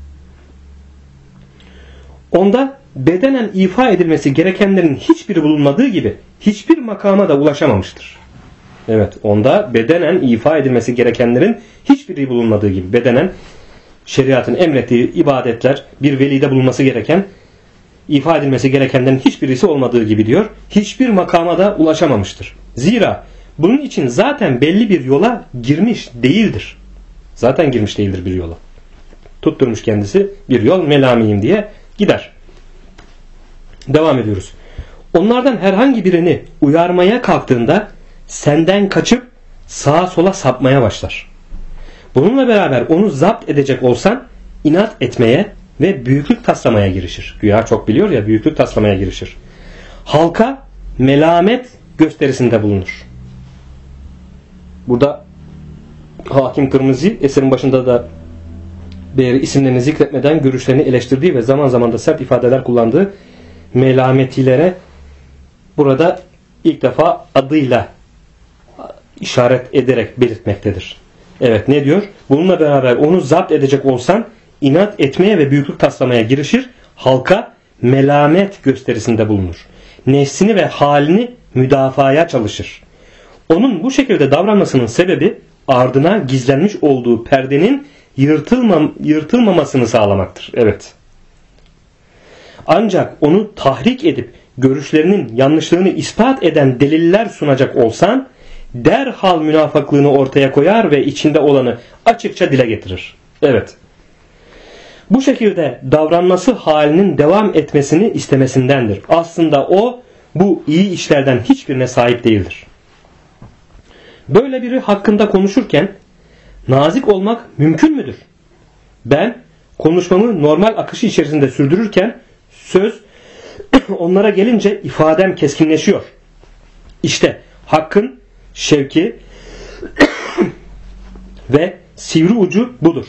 Onda bedenen ifa edilmesi gerekenlerin hiçbiri bulunmadığı gibi hiçbir makama da ulaşamamıştır. Evet, onda bedenen ifa edilmesi gerekenlerin hiçbiri bulunmadığı gibi, bedenen şeriatın emrettiği ibadetler, bir velide bulunması gereken, ifa edilmesi gerekenlerin hiçbirisi olmadığı gibi diyor, hiçbir makama da ulaşamamıştır. Zira bunun için zaten belli bir yola girmiş değildir. Zaten girmiş değildir bir yola. Tutturmuş kendisi bir yol, melamiyim diye gider. Devam ediyoruz. Onlardan herhangi birini uyarmaya kalktığında senden kaçıp sağa sola sapmaya başlar. Bununla beraber onu zapt edecek olsan inat etmeye ve büyüklük taslamaya girişir. Güya çok biliyor ya, büyüklük taslamaya girişir. Halka melamet gösterisinde bulunur. Burada Hakim Tirmizi eserin başında da isimlerini zikretmeden görüşlerini eleştirdiği ve zaman zaman da sert ifadeler kullandığı melametilere burada ilk defa adıyla işaret ederek belirtmektedir. Evet, ne diyor? Bununla beraber onu zapt edecek olsan inat etmeye ve büyüklük taslamaya girişir. Halka melamet gösterisinde bulunur. Nefsini ve halini müdafaya çalışır. Onun bu şekilde davranmasının sebebi ardına gizlenmiş olduğu perdenin yırtılmamasını sağlamaktır. Evet. Ancak onu tahrik edip görüşlerinin yanlışlığını ispat eden deliller sunacak olsan derhal münafıklığını ortaya koyar ve içinde olanı açıkça dile getirir. Evet. Bu şekilde davranması halinin devam etmesini istemesindendir. Aslında o bu iyi işlerden hiçbirine sahip değildir. Böyle biri hakkında konuşurken nazik olmak mümkün müdür? Ben konuşmamı normal akışı içerisinde sürdürürken söz onlara gelince ifadem keskinleşiyor. İşte hakkın şevki ve sivri ucu budur.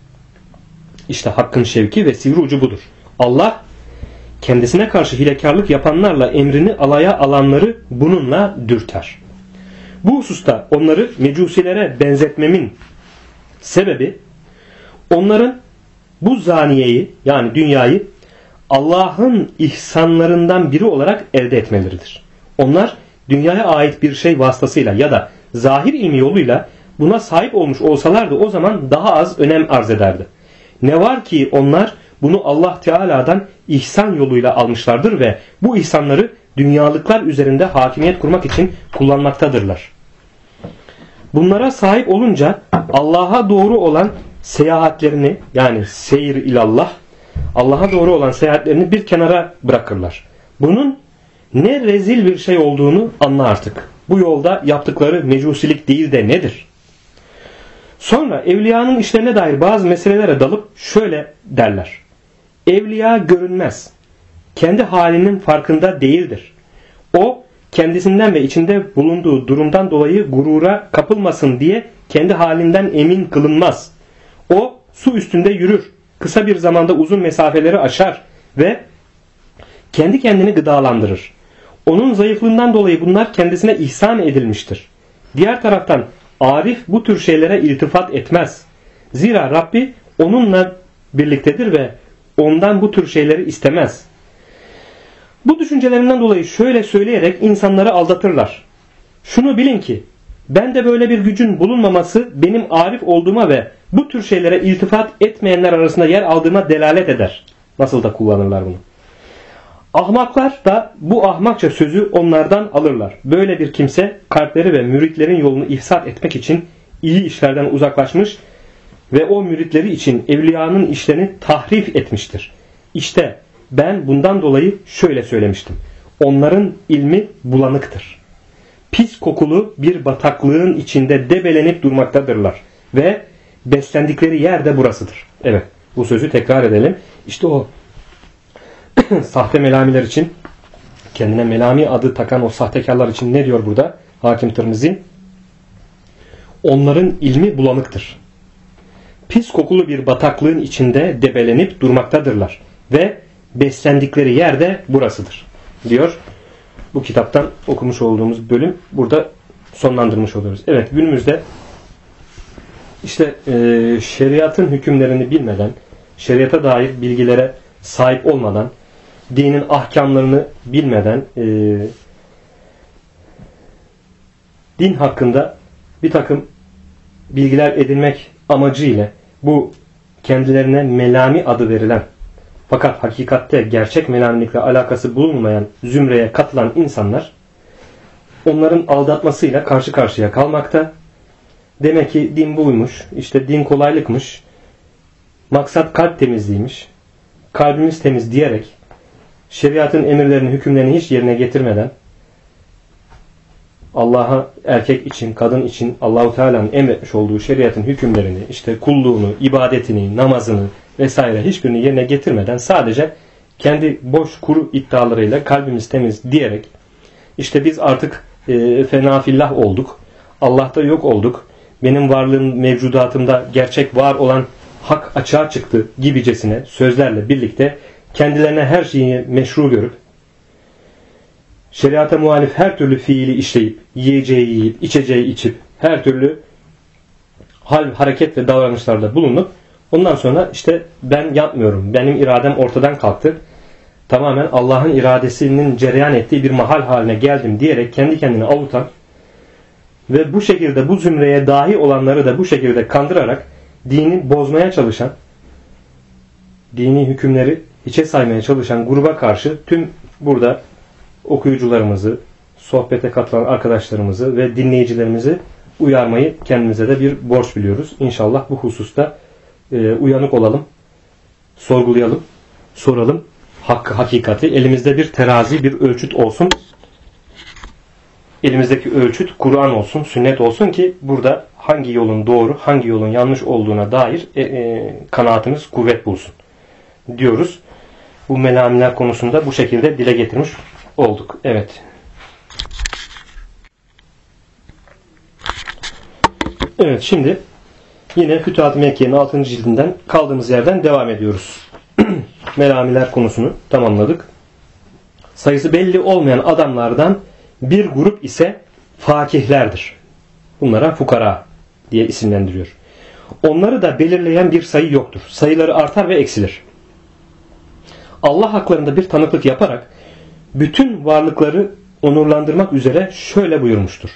İşte hakkın şevki ve sivri ucu budur. Allah kendisine karşı hilekarlık yapanlarla emrini alaya alanları bununla dürter. Bu hususta onları mecusilere benzetmemin sebebi onların bu zaniyeyi, yani dünyayı Allah'ın ihsanlarından biri olarak elde etmeleridir. Onlar dünyaya ait bir şey vasıtasıyla ya da zahir ilmi yoluyla buna sahip olmuş olsalardı o zaman daha az önem arz ederdi. Ne var ki onlar bunu Allah Teala'dan ihsan yoluyla almışlardır ve bu ihsanları dünyalıklar üzerinde hakimiyet kurmak için kullanmaktadırlar. Bunlara sahip olunca Allah'a doğru olan seyahatlerini, yani seyir ilallah, Allah'a doğru olan seyahatlerini bir kenara bırakırlar. Bunun ne rezil bir şey olduğunu anla artık. Bu yolda yaptıkları mecusilik değil de nedir? Sonra evliyanın işlerine dair bazı meselelere dalıp şöyle derler. Evliya görünmez. Kendi halinin farkında değildir. O kendisinden ve içinde bulunduğu durumdan dolayı gurura kapılmasın diye kendi halinden emin kılınmaz. O su üstünde yürür. Kısa bir zamanda uzun mesafeleri aşar ve kendi kendini gıdalandırır. Onun zayıflığından dolayı bunlar kendisine ihsan edilmiştir. Diğer taraftan arif bu tür şeylere iltifat etmez. Zira Rabbi onunla birliktedir ve ondan bu tür şeyleri istemez. Bu düşüncelerinden dolayı şöyle söyleyerek insanları aldatırlar. Şunu bilin ki bende böyle bir gücün bulunmaması benim arif olduğuma ve bu tür şeylere iltifat etmeyenler arasında yer aldığıma delalet eder. Nasıl da kullanırlar bunu. Ahmaklar da bu ahmakça sözü onlardan alırlar. Böyle bir kimse kalpleri ve müritlerin yolunu ifsad etmek için iyi işlerden uzaklaşmış ve o müritleri için evliyanın işlerini tahrif etmiştir. İşte ben bundan dolayı şöyle söylemiştim. Onların ilmi bulanıktır. Pis kokulu bir bataklığın içinde debelenip durmaktadırlar ve beslendikleri yer de burasıdır. Evet, bu sözü tekrar edelim. İşte o sahte melamiler için, kendine melami adı takan o sahtekarlar için ne diyor burada Hakim Tirmizi? Onların ilmi bulanıktır. Pis kokulu bir bataklığın içinde debelenip durmaktadırlar ve beslendikleri yer de burasıdır diyor. Bu kitaptan okumuş olduğumuz bölüm burada sonlandırmış oluyoruz. Evet, günümüzde İşte şeriatın hükümlerini bilmeden, şeriata dair bilgilere sahip olmadan, dinin ahkamlarını bilmeden din hakkında bir takım bilgiler edinmek amacıyla bu kendilerine melami adı verilen fakat hakikatte gerçek melamilikle alakası bulunmayan zümreye katılan insanlar onların aldatmasıyla karşı karşıya kalmakta. Demek ki din buymuş, işte din kolaylıkmış, maksat kalp temizliğiymiş, kalbimiz temiz diyerek şeriatın emirlerini, hükümlerini hiç yerine getirmeden Allah'a erkek için, kadın için Allahu Teala'nın emretmiş olduğu şeriatın hükümlerini, işte kulluğunu, ibadetini, namazını vesaire hiçbirini yerine getirmeden sadece kendi boş kuru iddialarıyla kalbimiz temiz diyerek işte biz artık fenafillah olduk, Allah'ta yok olduk, benim varlığım mevcudatımda gerçek var olan hak açığa çıktı gibicesine sözlerle birlikte kendilerine her şeyi meşru görüp şeriata muhalif her türlü fiili işleyip, yiyeceği yiyip, içeceği içip, her türlü hal, hareket ve davranışlarda bulunup ondan sonra işte ben yapmıyorum, benim iradem ortadan kalktı, tamamen Allah'ın iradesinin cereyan ettiği bir mahal haline geldim diyerek kendi kendine avutan ve bu şekilde bu zümreye dahi olanları da bu şekilde kandırarak dini bozmaya çalışan, dini hükümleri hiçe saymaya çalışan gruba karşı tüm burada okuyucularımızı, sohbete katılan arkadaşlarımızı ve dinleyicilerimizi uyarmayı kendimize de bir borç biliyoruz. İnşallah bu hususta uyanık olalım, sorgulayalım, soralım. Hakkı, hakikati, elimizde bir terazi, bir ölçüt olsun. Elimizdeki ölçüt Kur'an olsun, sünnet olsun ki burada hangi yolun doğru, hangi yolun yanlış olduğuna dair kanaatimiz kuvvet bulsun diyoruz. Bu melamiler konusunda bu şekilde dile getirmiş olduk. Evet. Evet, şimdi yine Fütuhat-ı Mekke'nin 6. cildinden kaldığımız yerden devam ediyoruz. Melamiler konusunu tamamladık. Sayısı belli olmayan adamlardan bir grup ise fakihlerdir. Bunlara fukara diye isimlendiriyor. Onları da belirleyen bir sayı yoktur. Sayıları artar ve eksilir. Allah haklarında bir tanıklık yaparak bütün varlıkları onurlandırmak üzere şöyle buyurmuştur.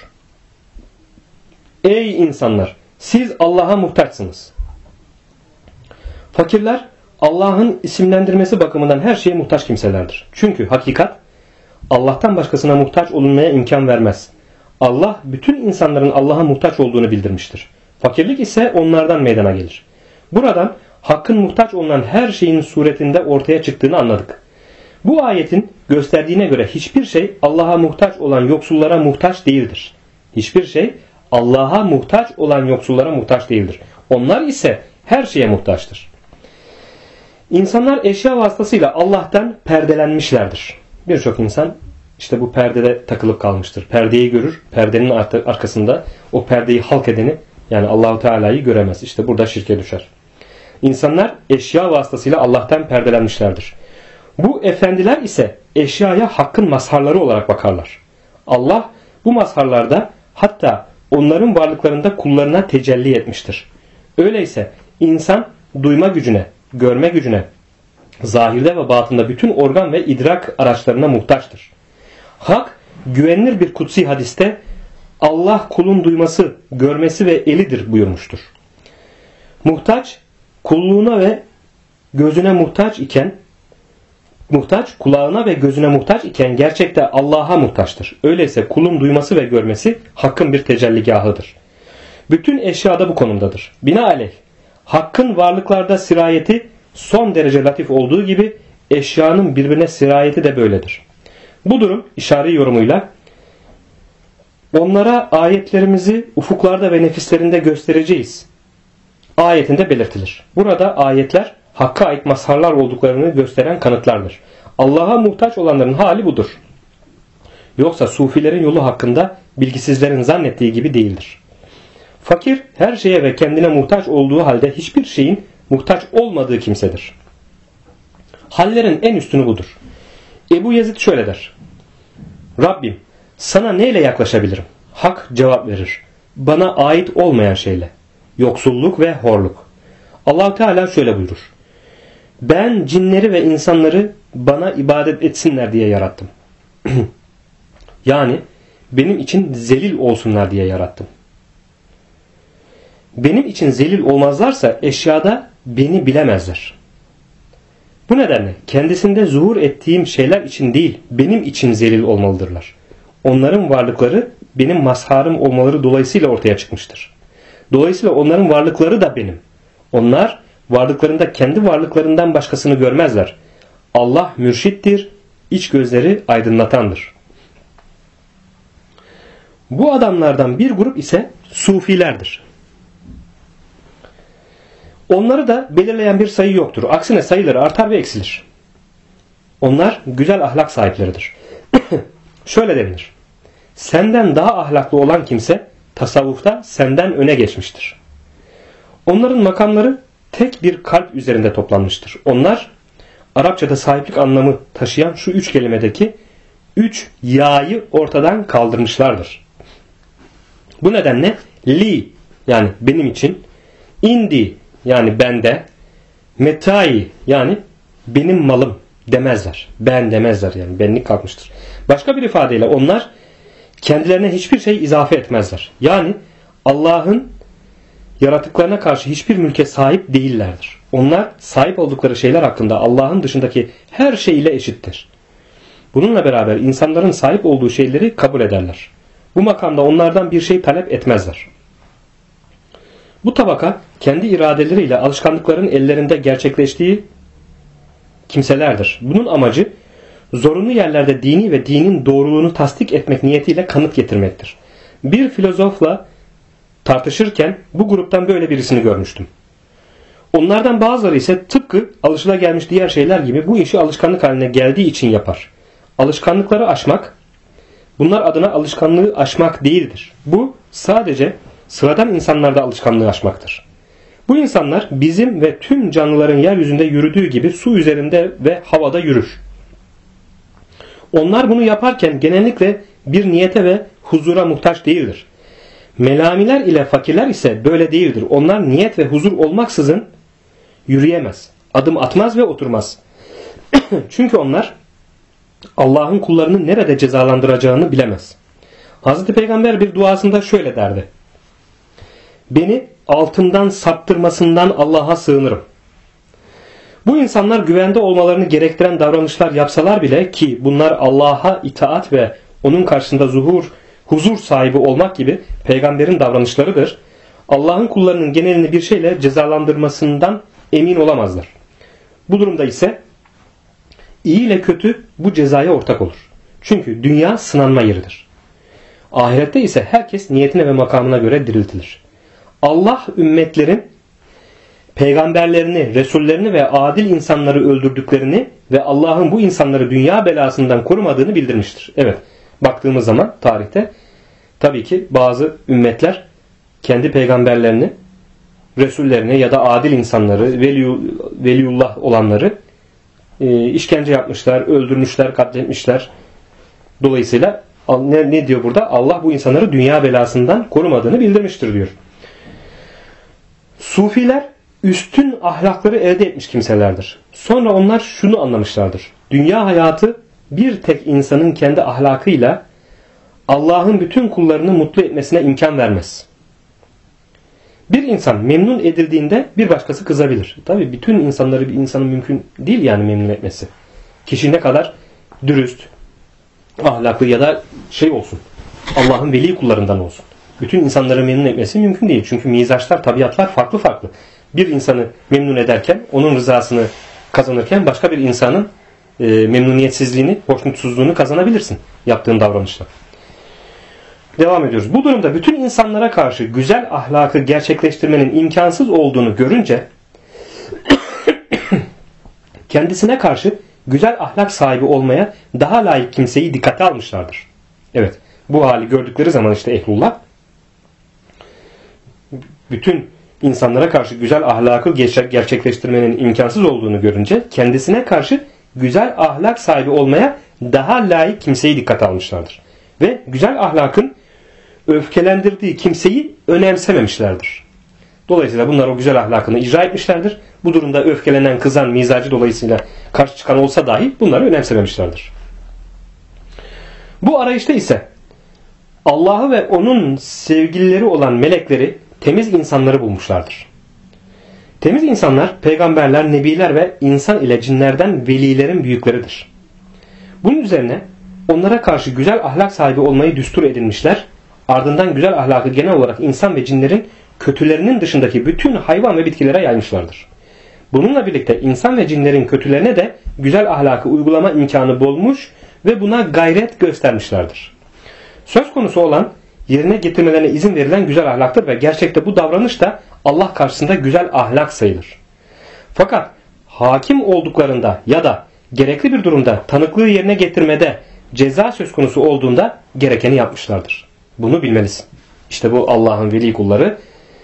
Ey insanlar! Siz Allah'a muhtaçsınız. Fakirler Allah'ın isimlendirmesi bakımından her şeye muhtaç kimselerdir. Çünkü hakikat Allah'tan başkasına muhtaç olunmaya imkan vermez. Allah bütün insanların Allah'a muhtaç olduğunu bildirmiştir. Fakirlik ise onlardan meydana gelir. Buradan hakkın muhtaç olunan her şeyin suretinde ortaya çıktığını anladık. Bu ayetin gösterdiğine göre hiçbir şey Allah'a muhtaç olan yoksullara muhtaç değildir. Hiçbir şey Allah'a muhtaç olan yoksullara muhtaç değildir. Onlar ise her şeye muhtaçtır. İnsanlar eşya vasıtasıyla Allah'tan perdelenmişlerdir. Birçok insan işte bu perdede takılıp kalmıştır. Perdeyi görür, perdenin arkasında o perdeyi halk edeni yani Allahu Teala'yı göremez. İşte burada şirke düşer. İnsanlar eşya vasıtasıyla Allah'tan perdelenmişlerdir. Bu efendiler ise eşyaya hakkın mazharları olarak bakarlar. Allah bu mazharlarda hatta onların varlıklarında kullarına tecelli etmiştir. Öyleyse insan duyma gücüne, görme gücüne, zahirde ve batında bütün organ ve idrak araçlarına muhtaçtır. Hak güvenilir bir kutsi hadiste Allah kulun duyması, görmesi ve elidir buyurmuştur. Muhtaç kulluğuna ve gözüne muhtaç kulağına ve gözüne muhtaç iken gerçekte Allah'a muhtaçtır. Öyleyse kulun duyması ve görmesi hakkın bir tecelligahıdır. Bütün eşyada bu konumdadır. Binaenaleyh hakkın varlıklarda sirayeti son derece latif olduğu gibi eşyanın birbirine sirayeti de böyledir. Bu durum işari yorumuyla onlara ayetlerimizi ufuklarda ve nefislerinde göstereceğiz ayetinde belirtilir. Burada ayetler hakka ait mazharlar olduklarını gösteren kanıtlardır. Allah'a muhtaç olanların hali budur. Yoksa sufilerin yolu hakkında bilgisizlerin zannettiği gibi değildir. Fakir her şeye ve kendine muhtaç olduğu halde hiçbir şeyin muhtaç olmadığı kimsedir. Hallerin en üstünü budur. Ebu Yazid şöyle der. Rabbim sana neyle yaklaşabilirim? Hak cevap verir. Bana ait olmayan şeyle. yoksulluk ve horluk. Allah Teala şöyle buyurur. Ben cinleri ve insanları bana ibadet etsinler diye yarattım. Yani benim için zelil olsunlar diye yarattım. Benim için zelil olmazlarsa eşyada beni bilemezler. Bu nedenle kendisinde zuhur ettiğim şeyler için değil, benim için zelil olmalıdırlar. Onların varlıkları benim mazharım olmaları dolayısıyla ortaya çıkmıştır. Dolayısıyla onların varlıkları da benim. Onlar varlıklarında kendi varlıklarından başkasını görmezler. Allah mürşittir, iç gözleri aydınlatandır. Bu adamlardan bir grup ise sufilerdir. Onları da belirleyen bir sayı yoktur. Aksine sayıları artar ve eksilir. Onlar güzel ahlak sahipleridir. Şöyle denilir. Senden daha ahlaklı olan kimse tasavvufta senden öne geçmiştir. Onların makamları tek bir kalp üzerinde toplanmıştır. Onlar Arapçada sahiplik anlamı taşıyan şu üç kelimedeki üç ya'yı ortadan kaldırmışlardır. Bu nedenle li yani benim için, indi yani bende, metai yani benim malım demezler. Ben demezler yani benlik kalkmıştır. Başka bir ifadeyle onlar kendilerine hiçbir şey izafe etmezler. Yani Allah'ın yaratıklarına karşı hiçbir mülke sahip değillerdir. Onlar sahip oldukları şeyler hakkında Allah'ın dışındaki her şey ile eşittir. Bununla beraber insanların sahip olduğu şeyleri kabul ederler. Bu makamda onlardan bir şey talep etmezler. Bu tabaka kendi iradeleriyle alışkanlıkların ellerinde gerçekleştiği kimselerdir. Bunun amacı zorunlu yerlerde dini ve dinin doğruluğunu tasdik etmek niyetiyle kanıt getirmektir. Bir filozofla tartışırken bu gruptan böyle birisini görmüştüm. Onlardan bazıları ise tıpkı alışılagelmiş diğer şeyler gibi bu işi alışkanlık haline geldiği için yapar. Alışkanlıkları aşmak, bunlar adına alışkanlığı aşmak değildir. Bu sadece sıradan insanlarda alışkanlığı aşmaktır. Bu insanlar bizim ve tüm canlıların yeryüzünde yürüdüğü gibi su üzerinde ve havada yürür. Onlar bunu yaparken genellikle bir niyete ve huzura muhtaç değildir. Melamiler ile fakirler ise böyle değildir. Onlar niyet ve huzur olmaksızın yürüyemez, adım atmaz ve oturmaz. Çünkü onlar Allah'ın kullarını nerede cezalandıracağını bilemez. Hazreti Peygamber bir duasında şöyle derdi. Beni altından saptırmasından Allah'a sığınırım. Bu insanlar güvende olmalarını gerektiren davranışlar yapsalar bile ki bunlar Allah'a itaat ve onun karşısında huzur sahibi olmak gibi peygamberin davranışlarıdır. Allah'ın kullarının genelini bir şeyle cezalandırmasından emin olamazlar. Bu durumda ise iyi ile kötü bu cezaya ortak olur. Çünkü dünya sınanma yeridir. Ahirette ise herkes niyetine ve makamına göre diriltilir. Allah ümmetlerin peygamberlerini, resullerini ve adil insanları öldürdüklerini ve Allah'ın bu insanları dünya belasından korumadığını bildirmiştir. Evet, baktığımız zaman tarihte tabii ki bazı ümmetler kendi peygamberlerini, resullerini ya da adil insanları, veliullah olanları işkence yapmışlar, öldürmüşler, katletmişler. Dolayısıyla ne diyor burada? Allah bu insanları dünya belasından korumadığını bildirmiştir diyor. Sufiler üstün ahlakları elde etmiş kimselerdir. Sonra onlar şunu anlamışlardır. Dünya hayatı bir tek insanın kendi ahlakıyla Allah'ın bütün kullarını mutlu etmesine imkan vermez. Bir insan memnun edildiğinde bir başkası kızabilir. Tabii bütün insanları bir insanın mümkün değil yani memnun etmesi. Kişi ne kadar dürüst, ahlaklı ya da olsun. Allah'ın veli kullarından olsun. Bütün insanları memnun etmesi mümkün değil. Çünkü mizaçlar, tabiatlar farklı farklı. Bir insanı memnun ederken, onun rızasını kazanırken başka bir insanın memnuniyetsizliğini, hoşnutsuzluğunu kazanabilirsin yaptığın davranışla. Devam ediyoruz. Bu durumda bütün insanlara karşı güzel ahlakı gerçekleştirmenin imkansız olduğunu görünce kendisine karşı güzel ahlak sahibi olmaya daha layık kimseyi dikkate almışlardır. Evet, bu hali gördükleri zaman işte ehlullah bütün insanlara karşı güzel ahlakı gerçekleştirmenin imkansız olduğunu görünce kendisine karşı güzel ahlak sahibi olmaya daha layık kimseyi dikkate almışlardır. Ve güzel ahlakın öfkelendirdiği kimseyi önemsememişlerdir. Dolayısıyla bunlar o güzel ahlakını icra etmişlerdir. Bu durumda öfkelenen, kızan, mizacı dolayısıyla karşı çıkan olsa dahi bunları önemsememişlerdir. Bu arayışta ise Allah'ı ve onun sevgilileri olan melekleri, temiz insanları bulmuşlardır. Temiz insanlar, peygamberler, nebiler ve insan ile cinlerden velilerin büyükleridir. Bunun üzerine onlara karşı güzel ahlak sahibi olmayı düstur edinmişler, ardından güzel ahlakı genel olarak insan ve cinlerin kötülerinin dışındaki bütün hayvan ve bitkilere yaymışlardır. Bununla birlikte insan ve cinlerin kötülerine de güzel ahlakı uygulama imkanı bulmuş ve buna gayret göstermişlerdir. Söz konusu olan yerine getirmelerine izin verilen güzel ahlaktır ve gerçekte bu davranış da Allah karşısında güzel ahlak sayılır. Fakat hakim olduklarında ya da gerekli bir durumda tanıklığı yerine getirmede ceza söz konusu olduğunda gerekeni yapmışlardır. Bunu bilmelisin. İşte bu Allah'ın veli kulları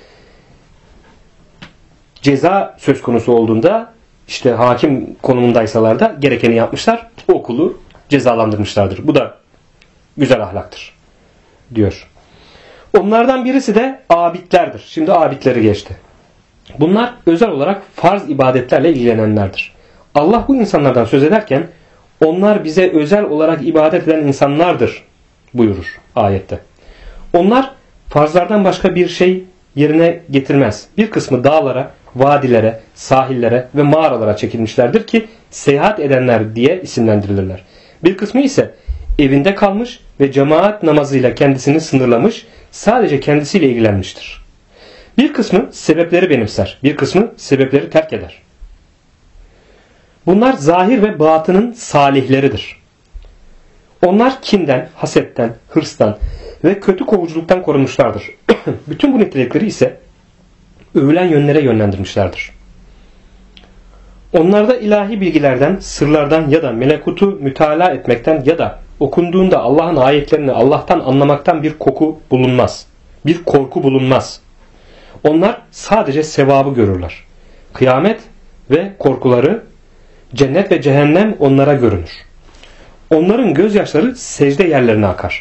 ceza söz konusu olduğunda, işte hakim konumundaysalar da gerekeni yapmışlar. O kulu cezalandırmışlardır. Bu da güzel ahlaktır diyor. Onlardan birisi de abidlerdir. Şimdi abidleri geçti. Bunlar özel olarak farz ibadetlerle ilgilenenlerdir. Allah bu insanlardan söz ederken onlar bize özel olarak ibadet eden insanlardır buyurur ayette. Onlar farzlardan başka bir şey yerine getirmez. Bir kısmı dağlara, vadilere, sahillere ve mağaralara çekilmişlerdir ki seyahat edenler diye isimlendirilirler. Bir kısmı ise evinde kalmış ve cemaat namazıyla kendisini sınırlamış, sadece kendisiyle ilgilenmiştir. Bir kısmı sebepleri benimser, bir kısmı sebepleri terk eder. Bunlar zahir ve batının salihleridir. Onlar kinden, hasetten, hırstan ve kötü kovuculuktan korunmuşlardır. Bütün bu nitelikleri ise övülen yönlere yönlendirmişlerdir. Onlarda ilahi bilgilerden, sırlardan ya da melekutu mütalaa etmekten ya da okunduğunda Allah'ın ayetlerini Allah'tan anlamaktan bir koku bulunmaz. Bir korku bulunmaz. Onlar sadece sevabı görürler. Kıyamet ve korkuları, cennet ve cehennem onlara görünür. Onların gözyaşları secde yerlerine akar.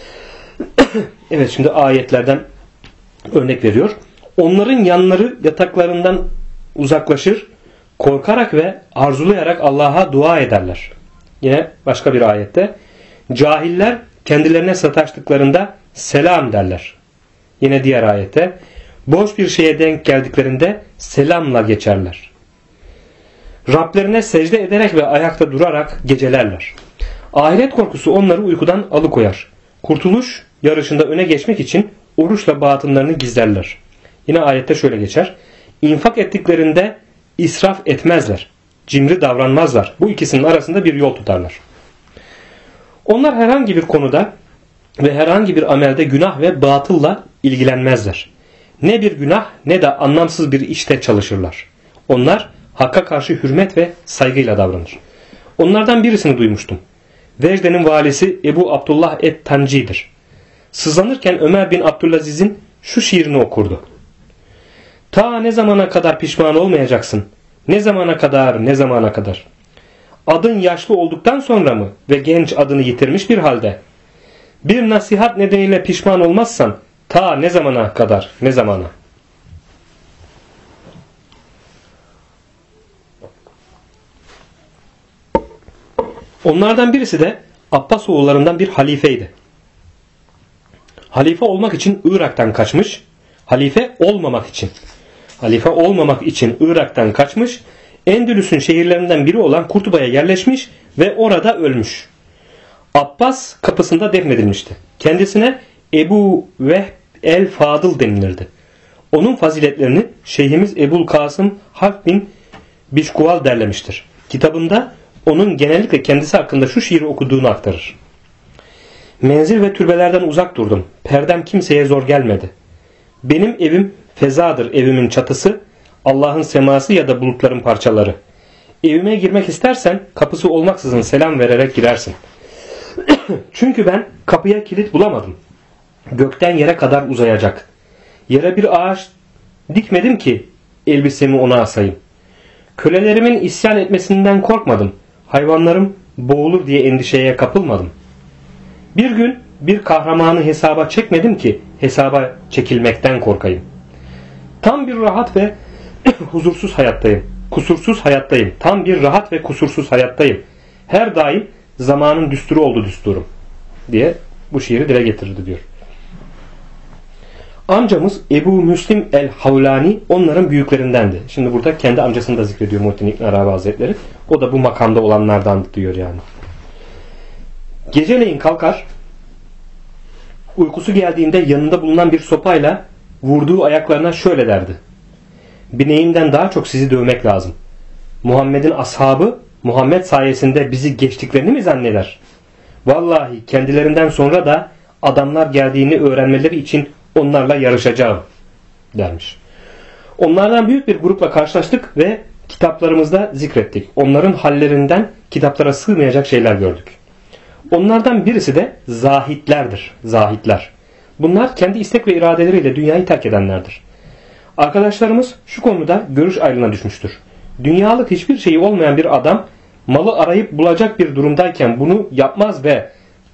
Evet, şimdi ayetlerden örnek veriyor. Onların yanları yataklarından uzaklaşır, korkarak ve arzulayarak Allah'a dua ederler. Yine başka bir ayette. Cahiller kendilerine sataştıklarında selam derler. Yine diğer ayette. Boş bir şeye denk geldiklerinde selamla geçerler. Rablerine secde ederek ve ayakta durarak gecelerler. Ahiret korkusu onları uykudan alıkoyar. Kurtuluş yarışında öne geçmek için oruçla batınlarını gizlerler. Yine ayette şöyle geçer. İnfak ettiklerinde israf etmezler. Cimri davranmazlar. Bu ikisinin arasında bir yol tutarlar. Onlar herhangi bir konuda ve herhangi bir amelde günah ve batılla ilgilenmezler. Ne bir günah ne de anlamsız bir işte çalışırlar. Onlar hakka karşı hürmet ve saygıyla davranır. Onlardan birisini duymuştum. Vecde'nin valisi Ebu Abdullah et-Tanci'dir. Sızlanırken Ömer bin Abdülaziz'in şu şiirini okurdu. Ta ne zamana kadar pişman olmayacaksın? Ne zamana kadar, ne zamana kadar? Adın yaşlı olduktan sonra mı ve genç adını yitirmiş bir halde? Bir nasihat nedeniyle pişman olmazsan ta ne zamana kadar, ne zamana? Onlardan birisi de Abbas oğullarından bir halifeydi. Halife olmak için Irak'tan kaçmış, halife olmamak için Irak'tan kaçmış, Endülüs'ün şehirlerinden biri olan Kurtuba'ya yerleşmiş ve orada ölmüş. Abbas kapısında defnedilmişti. Kendisine Ebu Vehb el-Fadıl denilirdi. Onun faziletlerini Şeyhimiz Ebul Kasım Hak bin Bişkuval derlemiştir. Kitabında onun genellikle kendisi hakkında şu şiiri okuduğunu aktarır. Menzil ve türbelerden uzak durdum. Perdem kimseye zor gelmedi. Benim evim fezadır, evimin çatısı, Allah'ın seması ya da bulutların parçaları. Evime girmek istersen kapısı olmaksızın selam vererek girersin. Çünkü ben kapıya kilit bulamadım. Gökten yere kadar uzayacak. Yere bir ağaç dikmedim ki elbisemi ona asayım. Kölelerimin isyan etmesinden korkmadım. Hayvanlarım boğulur diye endişeye kapılmadım. Bir gün bir kahramanı hesaba çekmedim ki hesaba çekilmekten korkayım. Tam bir rahat ve huzursuz hayattayım. Kusursuz hayattayım. Tam bir rahat ve kusursuz hayattayım. Her daim zamanın düsturu oldu düsturum diye bu şiiri dile getirirdi diyor. Amcamız Ebu Müslim el-Havlani onların büyüklerindendi. Şimdi burada kendi amcasını da zikrediyor Muhittin İbn Arabi Hazretleri. O da bu makamda olanlardan diyor yani. Geceleyin kalkar, uykusu geldiğinde yanında bulunan bir sopayla vurduğu ayaklarına şöyle derdi. Bineğimden daha çok sizi dövmek lazım. Muhammed'in ashabı Muhammed sayesinde bizi geçtiklerini mi zanneder? Vallahi kendilerinden sonra da adamlar geldiğini öğrenmeleri için onlarla yarışacağım dermiş. Onlardan büyük bir grupla karşılaştık ve kitaplarımızda zikrettik. Onların hallerinden kitaplara sığmayacak şeyler gördük. Onlardan birisi de zahitlerdir. Zahitler. Bunlar kendi istek ve iradeleriyle dünyayı terk edenlerdir. Arkadaşlarımız şu konuda görüş ayrılığına düşmüştür. Dünyalık hiçbir şeyi olmayan bir adam malı arayıp bulacak bir durumdayken bunu yapmaz ve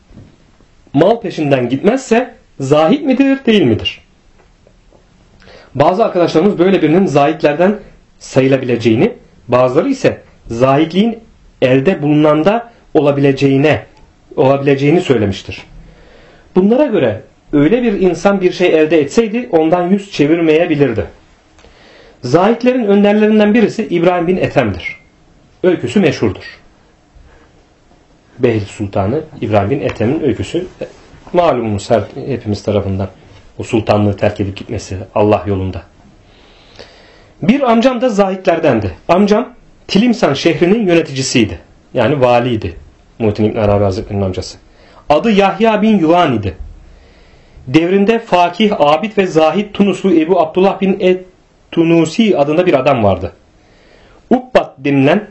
mal peşinden gitmezse zahit midir değil midir? Bazı arkadaşlarımız böyle birinin zahitlerden sayılabileceğini, bazıları ise zahitliğin elde bulunanda olabileceğini söylemiştir. Bunlara göre öyle bir insan bir şey elde etseydi ondan yüz çevirmeyebilirdi. Zahitlerin önderlerinden birisi İbrahim bin Ethem'dir. Öyküsü meşhurdur. Behli Sultanı İbrahim bin Ethem'in öyküsü malumunuz hepimiz tarafından. O sultanlığı terk edip gitmesi Allah yolunda. Bir amcam da zahitlerdendi. Amcam Tilimsan şehrinin yöneticisiydi. Yani valiydi. Muhittin İbn Arabi Hazretleri'nin amcası. Adı Yahya bin Yuvan idi. Devrinde fakih, abid ve zahid Tunuslu Ebu Abdullah bin Et-Tunusi adında bir adam vardı. Ubbat denilen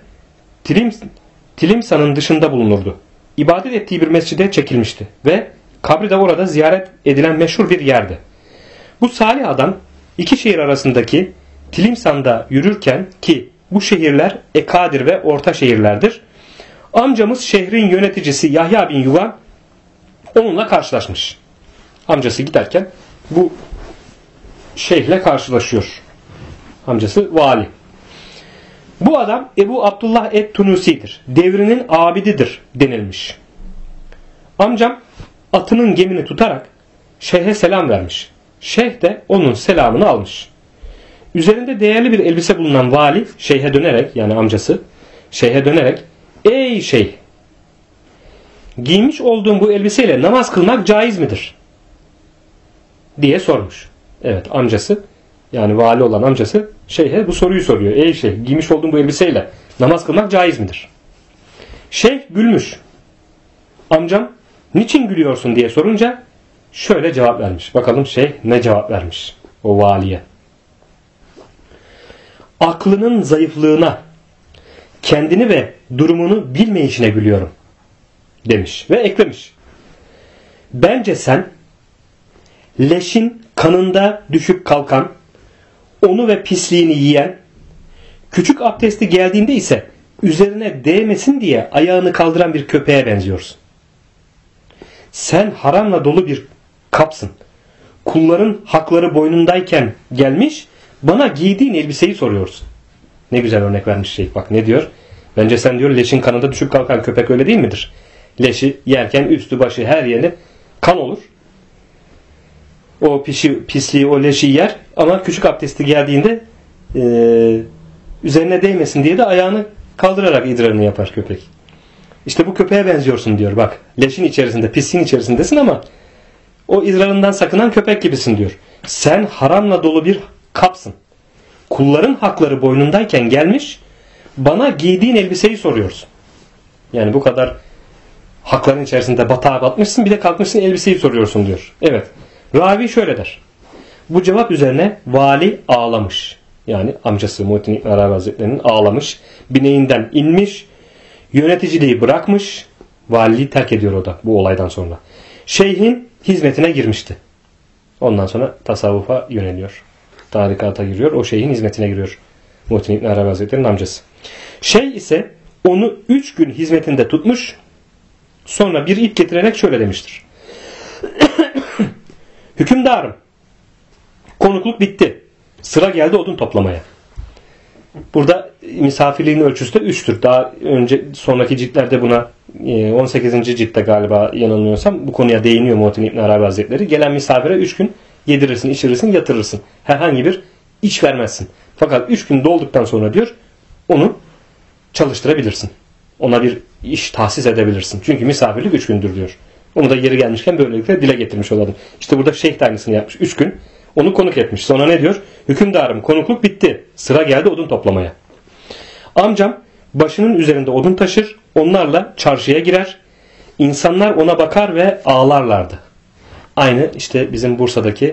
Tilimsan'ın dışında bulunurdu. İbadet ettiği bir mescide çekilmişti ve kabri de orada ziyaret edilen meşhur bir yerdi. Bu salih adam iki şehir arasındaki Tilimsan'da yürürken ki bu şehirler Ekadir ve orta şehirlerdir. Amcamız şehrin yöneticisi Yahya bin Yuvan onunla karşılaşmış. Amcası giderken bu şeyhle karşılaşıyor. Amcası vali. Bu adam Ebu Abdullah et-Tunusi'dir. Devrinin abididir denilmiş. Amcam atının gemini tutarak şeyhe selam vermiş. Şeyh de onun selamını almış. Üzerinde değerli bir elbise bulunan vali şeyhe dönerek, yani amcası şeyhe dönerek, ey şeyh, giymiş olduğum bu elbiseyle namaz kılmak caiz midir diye sormuş. Evet, amcası, yani vali olan amcası şeyhe bu soruyu soruyor. Ey şeyh, giymiş olduğum bu elbiseyle namaz kılmak caiz midir? Şeyh gülmüş. Amcam niçin gülüyorsun diye sorunca şöyle cevap vermiş. Bakalım şeyh ne cevap vermiş o valiye. Aklının zayıflığına, kendini ve durumunu bilmeyişine gülüyorum demiş ve eklemiş. Bence sen leşin kanında düşüp kalkan, onu ve pisliğini yiyen, küçük abdesti geldiğinde ise üzerine değmesin diye ayağını kaldıran bir köpeğe benziyorsun. Sen haramla dolu bir kapsın. Kulların hakları boynundayken gelmiş, bana giydiğin elbiseyi soruyorsun. Ne güzel örnek vermiş şeyh. Bak ne diyor? Bence sen diyor leşin kanında düşüp kalkan köpek öyle değil midir? Leşi yerken üstü başı her yeri kan olur. O pisliği, o leşi yer ama küçük abdesti geldiğinde üzerine değmesin diye de ayağını kaldırarak idrarını yapar köpek. İşte bu köpeğe benziyorsun diyor. Bak leşin içerisinde, pisliğin içerisindesin ama o idrarından sakınan köpek gibisin diyor. Sen haramla dolu bir kapsın. Kulların hakları boynundayken gelmiş, bana giydiğin elbiseyi soruyorsun. Yani bu kadar hakların içerisinde batağa batmışsın, bir de kalkmışsın elbiseyi soruyorsun diyor. Evet. Ravi şöyle der. Bu cevap üzerine vali ağlamış. Yani amcası Muhittin İbn Arabi Hazretleri'nin ağlamış. Bineğinden inmiş. Yöneticiliği bırakmış. Valiliği terk ediyor o da bu olaydan sonra. Şeyhin hizmetine girmişti. Ondan sonra tasavvufa yöneliyor. Tarikata giriyor. O şeyhin hizmetine giriyor. Muhittin İbn Arabi Hazretleri'nin amcası. Şeyh ise onu 3 gün hizmetinde tutmuş. Sonra bir ip getirerek şöyle demiştir. Hükümdarım, konukluk bitti. Sıra geldi odun toplamaya. Burada misafirliğin ölçüsü de 3'tür. Daha önce sonraki ciltlerde buna 18. ciltte galiba yanılmıyorsam bu konuya değiniyor Muhittin İbn Arabi Hazretleri. Gelen misafire 3 gün yedirirsin, içirirsin, yatırırsın. Herhangi bir iş vermezsin. Fakat 3 gün dolduktan sonra diyor onu çalıştırabilirsin. Ona bir iş tahsis edebilirsin. Çünkü misafirlik 3 gündür diyor. Onu da yeri gelmişken böylelikle dile getirmiş olalım. İşte burada şeyh de aynısını yapmış. 3 gün onu konuk etmiş. Sonra ne diyor? Hükümdarım konukluk bitti. Sıra geldi odun toplamaya. Amcam başının üzerinde odun taşır. Onlarla çarşıya girer. İnsanlar ona bakar ve ağlarlardı. Aynı işte bizim Bursa'daki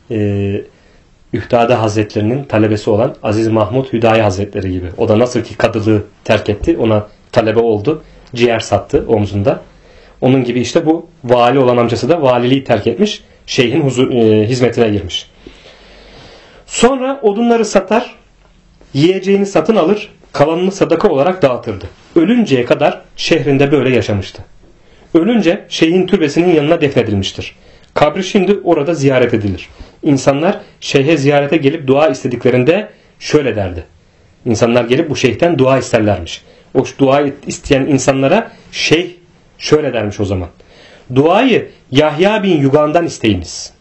Ühtade Hazretlerinin talebesi olan Aziz Mahmud Hüdayi Hazretleri gibi. O da nasıl ki kadılığı terk etti. Ona talebe oldu. Ciğer sattı omzunda. Onun gibi işte bu vali olan amcası da valiliği terk etmiş. Şeyhin hizmetine girmiş. Sonra odunları satar, yiyeceğini satın alır, kalanını sadaka olarak dağıtırdı. Ölünceye kadar şehrinde böyle yaşamıştı. Ölünce şeyhin türbesinin yanına defnedilmiştir. Kabri şimdi orada ziyaret edilir. İnsanlar şeyhe ziyarete gelip dua istediklerinde şöyle derdi. İnsanlar gelip bu şeyhten dua isterlermiş. O dua isteyen insanlara şeyh şöyle dermiş o zaman. Duayı Yahya bin Yugan'dan isteyiniz.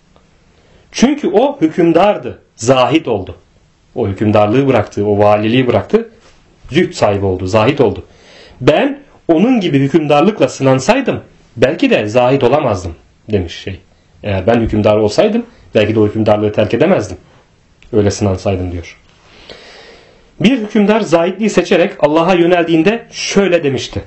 Çünkü o hükümdardı. Zahid oldu. O hükümdarlığı bıraktı. O valiliği bıraktı. Zühd sahibi oldu. Zahid oldu. Ben onun gibi hükümdarlıkla sınansaydım belki de zahid olamazdım demiş şey. Eğer ben hükümdar olsaydım belki de o hükümdarlığı terk edemezdim. Öyle sınansaydım diyor. Bir hükümdar zahidliği seçerek Allah'a yöneldiğinde şöyle demişti.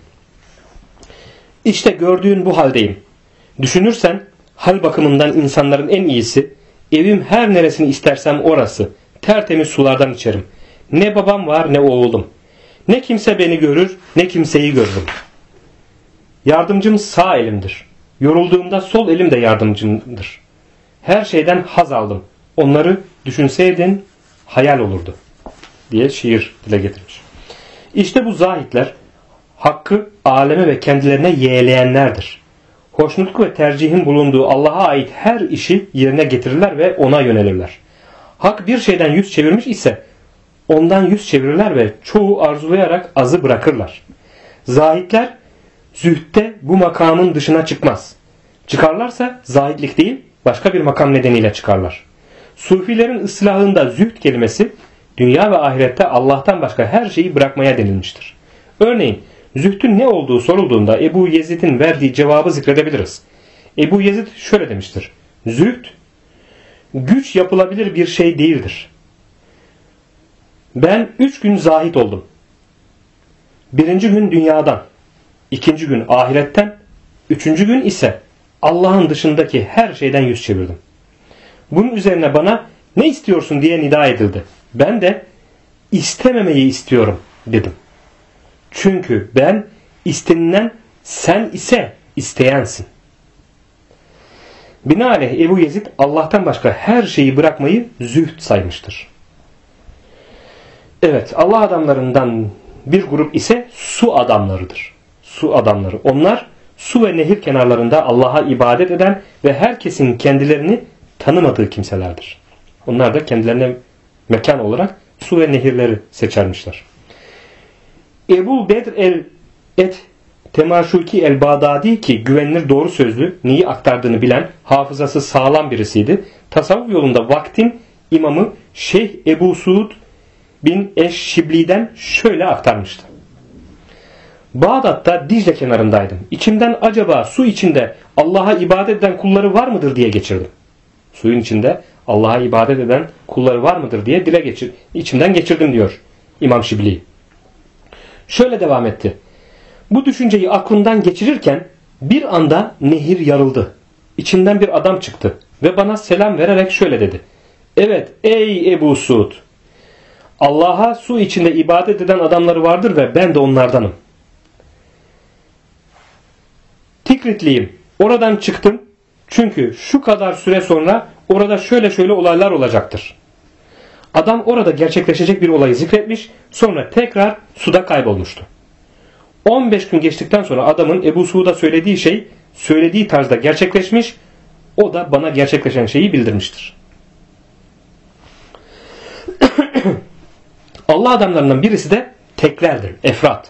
İşte gördüğün bu haldeyim. Düşünürsen hal bakımından insanların en iyisi, evim her neresini istersem orası, tertemiz sulardan içerim. Ne babam var ne oğlum. Ne kimse beni görür ne kimseyi görürüm. Yardımcım sağ elimdir. Yorulduğumda sol elim de yardımcımdır. Her şeyden haz aldım. Onları düşünseydin hayal olurdu diye şiir dile getirmiş. İşte bu zahitler hakkı aleme ve kendilerine yeğleyenlerdir. Hoşnutluk ve tercihin bulunduğu Allah'a ait her işi yerine getirirler ve ona yönelirler. Hak bir şeyden yüz çevirmiş ise ondan yüz çevirirler ve çoğu arzulayarak azı bırakırlar. Zahitler zühtte bu makamın dışına çıkmaz. Çıkarlarsa zahitlik değil başka bir makam nedeniyle çıkarlar. Sufilerin ıslahında zühd kelimesi dünya ve ahirette Allah'tan başka her şeyi bırakmaya denilmiştir. Örneğin zühdün ne olduğu sorulduğunda Ebu Yezid'in verdiği cevabı zikredebiliriz. Ebu Yezid şöyle demiştir. Zühd güç yapılabilir bir şey değildir. Ben 3 gün zahit oldum. 1. gün dünyadan, 2. gün ahiretten, 3. gün ise Allah'ın dışındaki her şeyden yüz çevirdim. Bunun üzerine bana ne istiyorsun diye nida edildi. Ben de istememeyi istiyorum dedim. Çünkü ben istenilen sen ise isteyensin. Binaenaleyh Ebu Yezid Allah'tan başka her şeyi bırakmayı zühd saymıştır. Evet, Allah adamlarından bir grup ise su adamlarıdır. Su adamları. Onlar su ve nehir kenarlarında Allah'a ibadet eden ve herkesin kendilerini tanımadığı kimselerdir. Onlar da kendilerine mekan olarak su ve nehirleri seçermişler. Ebu Bedr el-Et Temaşuki el-Bağdadi ki güvenilir doğru sözlü, neyi aktardığını bilen, hafızası sağlam birisiydi. Tasavvuf yolunda vaktin imamı Şeyh Ebu Suud bin Eşşibli'den şöyle aktarmıştı. Bağdat'ta Dicle kenarındaydım. İçimden acaba su içinde Allah'a ibadet eden kulları var mıdır diye geçirdim. Suyun içinde Allah'a ibadet eden kulları var mıdır diye içimden geçirdim diyor İmam Şibli. Şöyle devam etti. Bu düşünceyi aklımdan geçirirken bir anda nehir yarıldı. İçinden bir adam çıktı ve bana selam vererek şöyle dedi. Evet ey Ebu Suud, Allah'a su içinde ibadet eden adamları vardır ve ben de onlardanım. Tikritliyim. Oradan çıktım. Çünkü şu kadar süre sonra orada şöyle olaylar olacaktır. Adam orada gerçekleşecek bir olayı zikretmiş, sonra tekrar suda kaybolmuştu. 15 gün geçtikten sonra adamın Ebu Suud'a söylediği şey söylediği tarzda gerçekleşmiş, o da bana gerçekleşen şeyi bildirmiştir. Allah adamlarından birisi de teklerdir, efrat.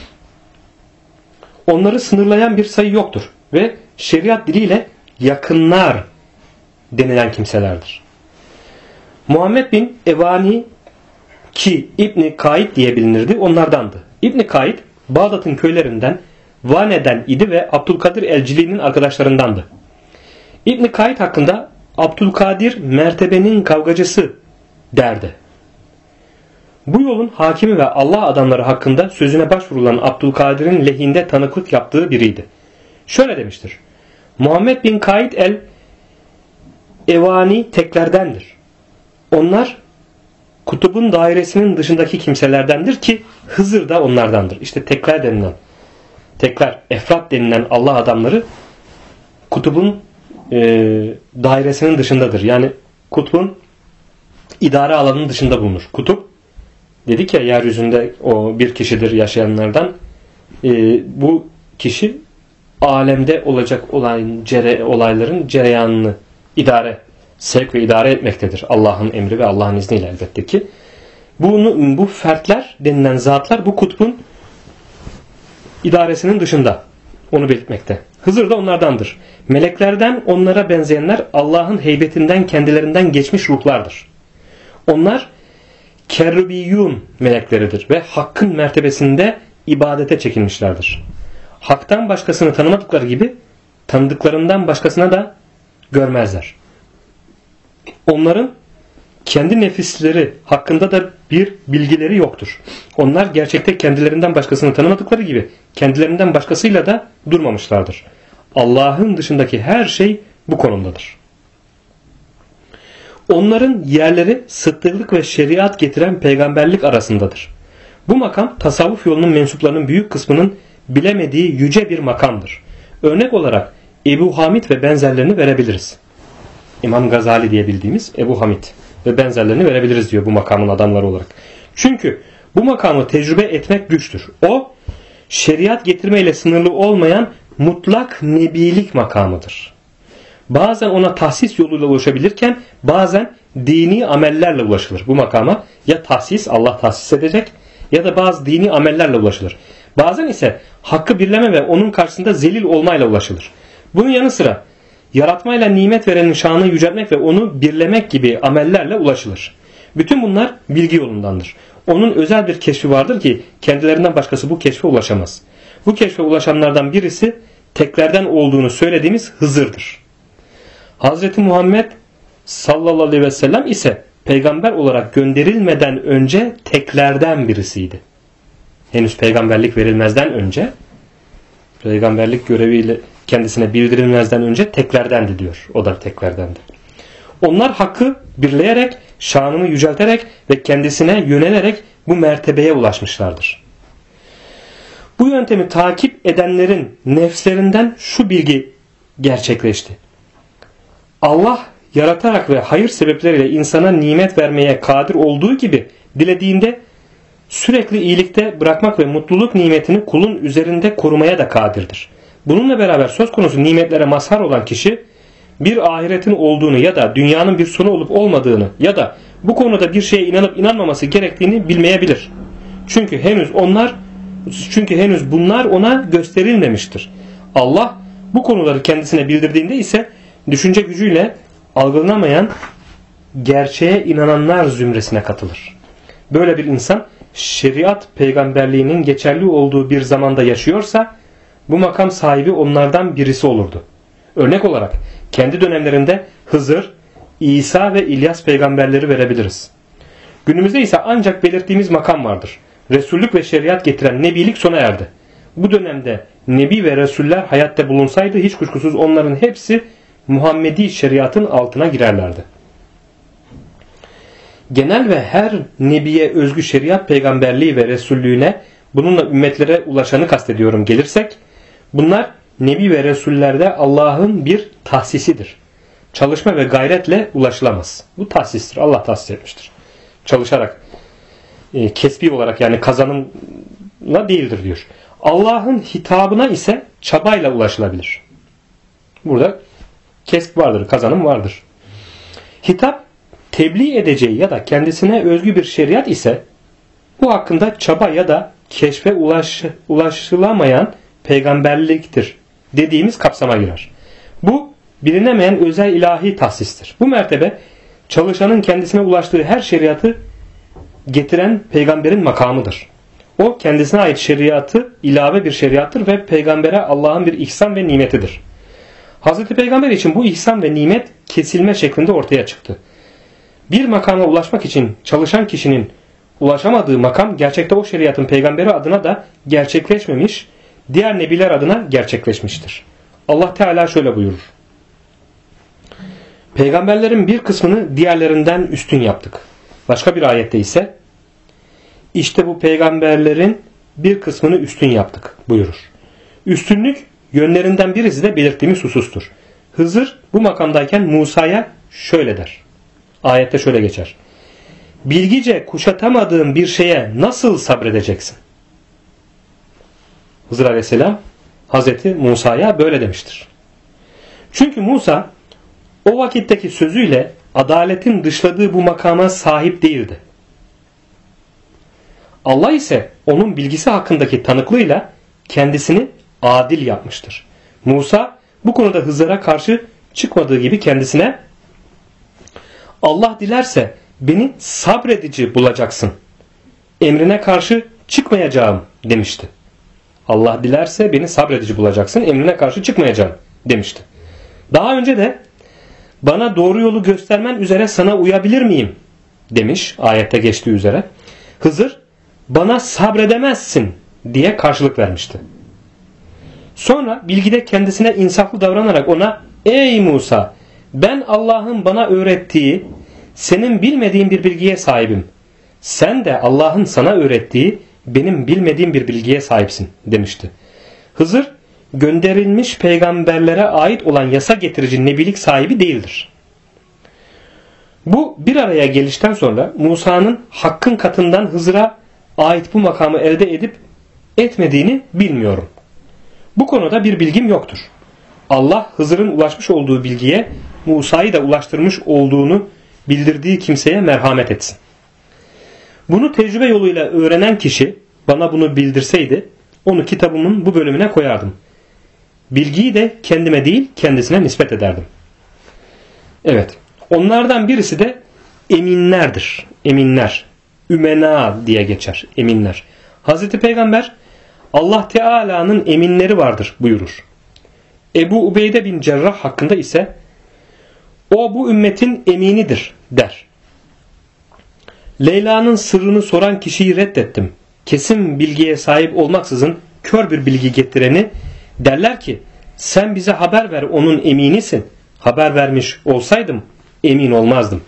Onları sınırlayan bir sayı yoktur ve şeriat diliyle yakınlar denilen kimselerdir. Muhammed bin Evani ki İbn-i Kaid diye bilinirdi, onlardandı. İbn-i Kaid Bağdat'ın köylerinden Vane'den idi ve Abdülkadir el-Cili'nin arkadaşlarındandı. İbn-i Kaid hakkında Abdülkadir mertebenin kavgacısı derdi. Bu yolun hakimi ve Allah adamları hakkında sözüne başvurulan Abdülkadir'in lehinde tanıklık yaptığı biriydi. Şöyle demiştir: Muhammed bin Kaid el-Evani teklerdendir. Onlar kutubun dairesinin dışındaki kimselerdendir ki Hızır da onlardandır. İşte tekler denilen, efrat denilen Allah adamları kutubun dairesinin dışındadır. Yani kutbun idare alanının dışında bulunur. Kutup dedik ya, yeryüzünde o bir kişidir yaşayanlardan. Bu kişi alemde olacak olayların cereyanını sevk ve idare etmektedir. Allah'ın emri ve Allah'ın izniyle elbette ki. Bu fertler denilen zatlar bu kutbun idaresinin dışında. Onu belirtmekte. Hızır da onlardandır. Meleklerden onlara benzeyenler Allah'ın heybetinden kendilerinden geçmiş ruhlardır. Onlar kerrubiyyun melekleridir ve Hakk'ın mertebesinde ibadete çekilmişlerdir. Hak'tan başkasını tanımadıkları gibi tanıdıklarından başkasına da görmezler. Onların kendi nefisleri hakkında da bir bilgileri yoktur. Onlar gerçekte kendilerinden başkasını tanımadıkları gibi kendilerinden başkasıyla da durmamışlardır. Allah'ın dışındaki her şey bu konumdadır. Onların yerleri sıddıklık ve şeriat getiren peygamberlik arasındadır. Bu makam tasavvuf yolunun mensuplarının büyük kısmının bilemediği yüce bir makamdır. Örnek olarak Ebu Hamid ve benzerlerini verebiliriz. İmam Gazali diye bildiğimiz Ebu Hamid ve benzerlerini verebiliriz diyor bu makamın adamları olarak. Çünkü bu makamı tecrübe etmek güçtür. O şeriat getirmeyle sınırlı olmayan mutlak nebilik makamıdır. Bazen ona tahsis yoluyla ulaşabilirken bazen dini amellerle ulaşılır. Bu makama ya tahsis, Allah tahsis edecek, ya da bazı dini amellerle ulaşılır. Bazen ise hakkı birleme ve onun karşısında zelil olmayla ulaşılır. Bunun yanı sıra yaratmayla nimet verenin şanını yüceltmek ve onu birlemek gibi amellerle ulaşılır. Bütün bunlar bilgi yolundandır. Onun özel bir keşfi vardır ki kendilerinden başkası bu keşfe ulaşamaz. Bu keşfe ulaşanlardan birisi teklerden olduğunu söylediğimiz Hızır'dır. Hazreti Muhammed sallallahu aleyhi ve sellem ise peygamber olarak gönderilmeden önce teklerden birisiydi. Henüz peygamberlik verilmezden önce, peygamberlik göreviyle kendisine bildirilmezden önce teklerdendi diyor. O da teklerdendi. Onlar hakkı birleyerek, şanını yücelterek ve kendisine yönelerek bu mertebeye ulaşmışlardır. Bu yöntemi takip edenlerin nefslerinden şu bilgi gerçekleşti. Allah yaratarak ve hayır sebepleriyle insana nimet vermeye kadir olduğu gibi dilediğinde sürekli iyilikte bırakmak ve mutluluk nimetini kulun üzerinde korumaya da kadirdir. Bununla beraber söz konusu nimetlere mazhar olan kişi bir ahiretin olduğunu ya da dünyanın bir sonu olup olmadığını ya da bu konuda bir şeye inanıp inanmaması gerektiğini bilmeyebilir. Çünkü henüz bunlar ona gösterilmemiştir. Allah bu konuları kendisine bildirdiğinde ise düşünce gücüyle algılanamayan gerçeğe inananlar zümresine katılır. Böyle bir insan şeriat peygamberliğinin geçerli olduğu bir zamanda yaşıyorsa bu makam sahibi onlardan birisi olurdu. Örnek olarak kendi dönemlerinde Hızır, İsa ve İlyas peygamberleri verebiliriz. Günümüzde ise ancak belirttiğimiz makam vardır. Resullük ve şeriat getiren nebilik sona erdi. Bu dönemde nebi ve resuller hayatta bulunsaydı hiç kuşkusuz onların hepsi Muhammedi şeriatın altına girerlerdi. Genel ve her nebiye özgü şeriat peygamberliği ve resullüğüne bununla ümmetlere ulaşanı kastediyorum gelirsek, bunlar nebi ve resullerde Allah'ın bir tahsisidir. Çalışma ve gayretle ulaşılamaz. Bu tahsistir. Allah tahsis etmiştir. Çalışarak, kesbi olarak yani kazanımla değildir diyor. Allah'ın hitabına ise çabayla ulaşılabilir. Burada kesb vardır, kazanım vardır. Hitap tebliğ edeceği ya da kendisine özgü bir şeriat ise Bu hakkında çaba ya da keşfe ulaşılamayan peygamberliktir dediğimiz kapsama girer. Bu bilinemeyen özel ilahi tahsistir. Bu mertebe çalışanın kendisine ulaştığı her şeriatı getiren peygamberin makamıdır. O kendisine ait şeriatı ilave bir şeriattır ve peygambere Allah'ın bir ihsan ve nimetidir. Hazreti Peygamber için bu ihsan ve nimet kesilme şeklinde ortaya çıktı. Bir makama ulaşmak için çalışan kişinin ulaşamadığı makam gerçekte o şeriatın peygamberi adına da gerçekleşmemiş, diğer nebiler adına gerçekleşmiştir. Allah Teala şöyle buyurur. Peygamberlerin bir kısmını diğerlerinden üstün yaptık. Başka bir ayette ise işte bu peygamberlerin bir kısmını üstün yaptık buyurur. Üstünlük yönlerinden birisi de belirttiğimiz husustur. Hızır bu makamdayken Musa'ya şöyle der. Ayette şöyle geçer. Bilgice kuşatamadığın bir şeye nasıl sabredeceksin? Hızır Aleyhisselam Hazreti Musa'ya böyle demiştir. Çünkü Musa o vakitteki sözüyle adaletin dışladığı bu makama sahip değildi. Allah ise onun bilgisi hakkındaki tanıklığıyla kendisini adil yapmıştır. Musa bu konuda Hızır'a karşı çıkmadığı gibi kendisine Allah dilerse beni sabredici bulacaksın. Emrine karşı çıkmayacağım demişti. Allah dilerse beni sabredici bulacaksın. Emrine karşı çıkmayacağım demişti. Daha önce de bana doğru yolu göstermen üzere sana uyabilir miyim demiş ayette geçtiği üzere. Hızır bana sabredemezsin diye karşılık vermişti. Sonra bilgide kendisine insaflı davranarak ona ey Musa ben Allah'ın bana öğrettiği senin bilmediğin bir bilgiye sahibim. Sen de Allah'ın sana öğrettiği benim bilmediğim bir bilgiye sahipsin demişti. Hızır gönderilmiş peygamberlere ait olan yasa getirici nebilik sahibi değildir. Bu bir araya gelişten sonra Musa'nın Hakk'ın katından Hızır'a ait bu makamı elde edip etmediğini bilmiyorum. Bu konuda bir bilgim yoktur. Allah Hızır'ın ulaşmış olduğu bilgiye Musa'yı da ulaştırmış olduğunu bildirdiği kimseye merhamet etsin. Bunu tecrübe yoluyla öğrenen kişi bana bunu bildirseydi onu kitabımın bu bölümüne koyardım. Bilgiyi de kendime değil kendisine nispet ederdim. Evet. Onlardan birisi de eminlerdir. Eminler. Ümena diye geçer. Eminler. Hazreti Peygamber Allah Teala'nın eminleri vardır buyurur. Ebu Ubeyde bin Cerrah hakkında ise o bu ümmetin eminidir der. Leyla'nın sırrını soran kişiyi reddettim. Kesin bilgiye sahip olmaksızın kör bir bilgi getireni derler ki sen bize haber ver onun eminisin. Haber vermiş olsaydım emin olmazdım.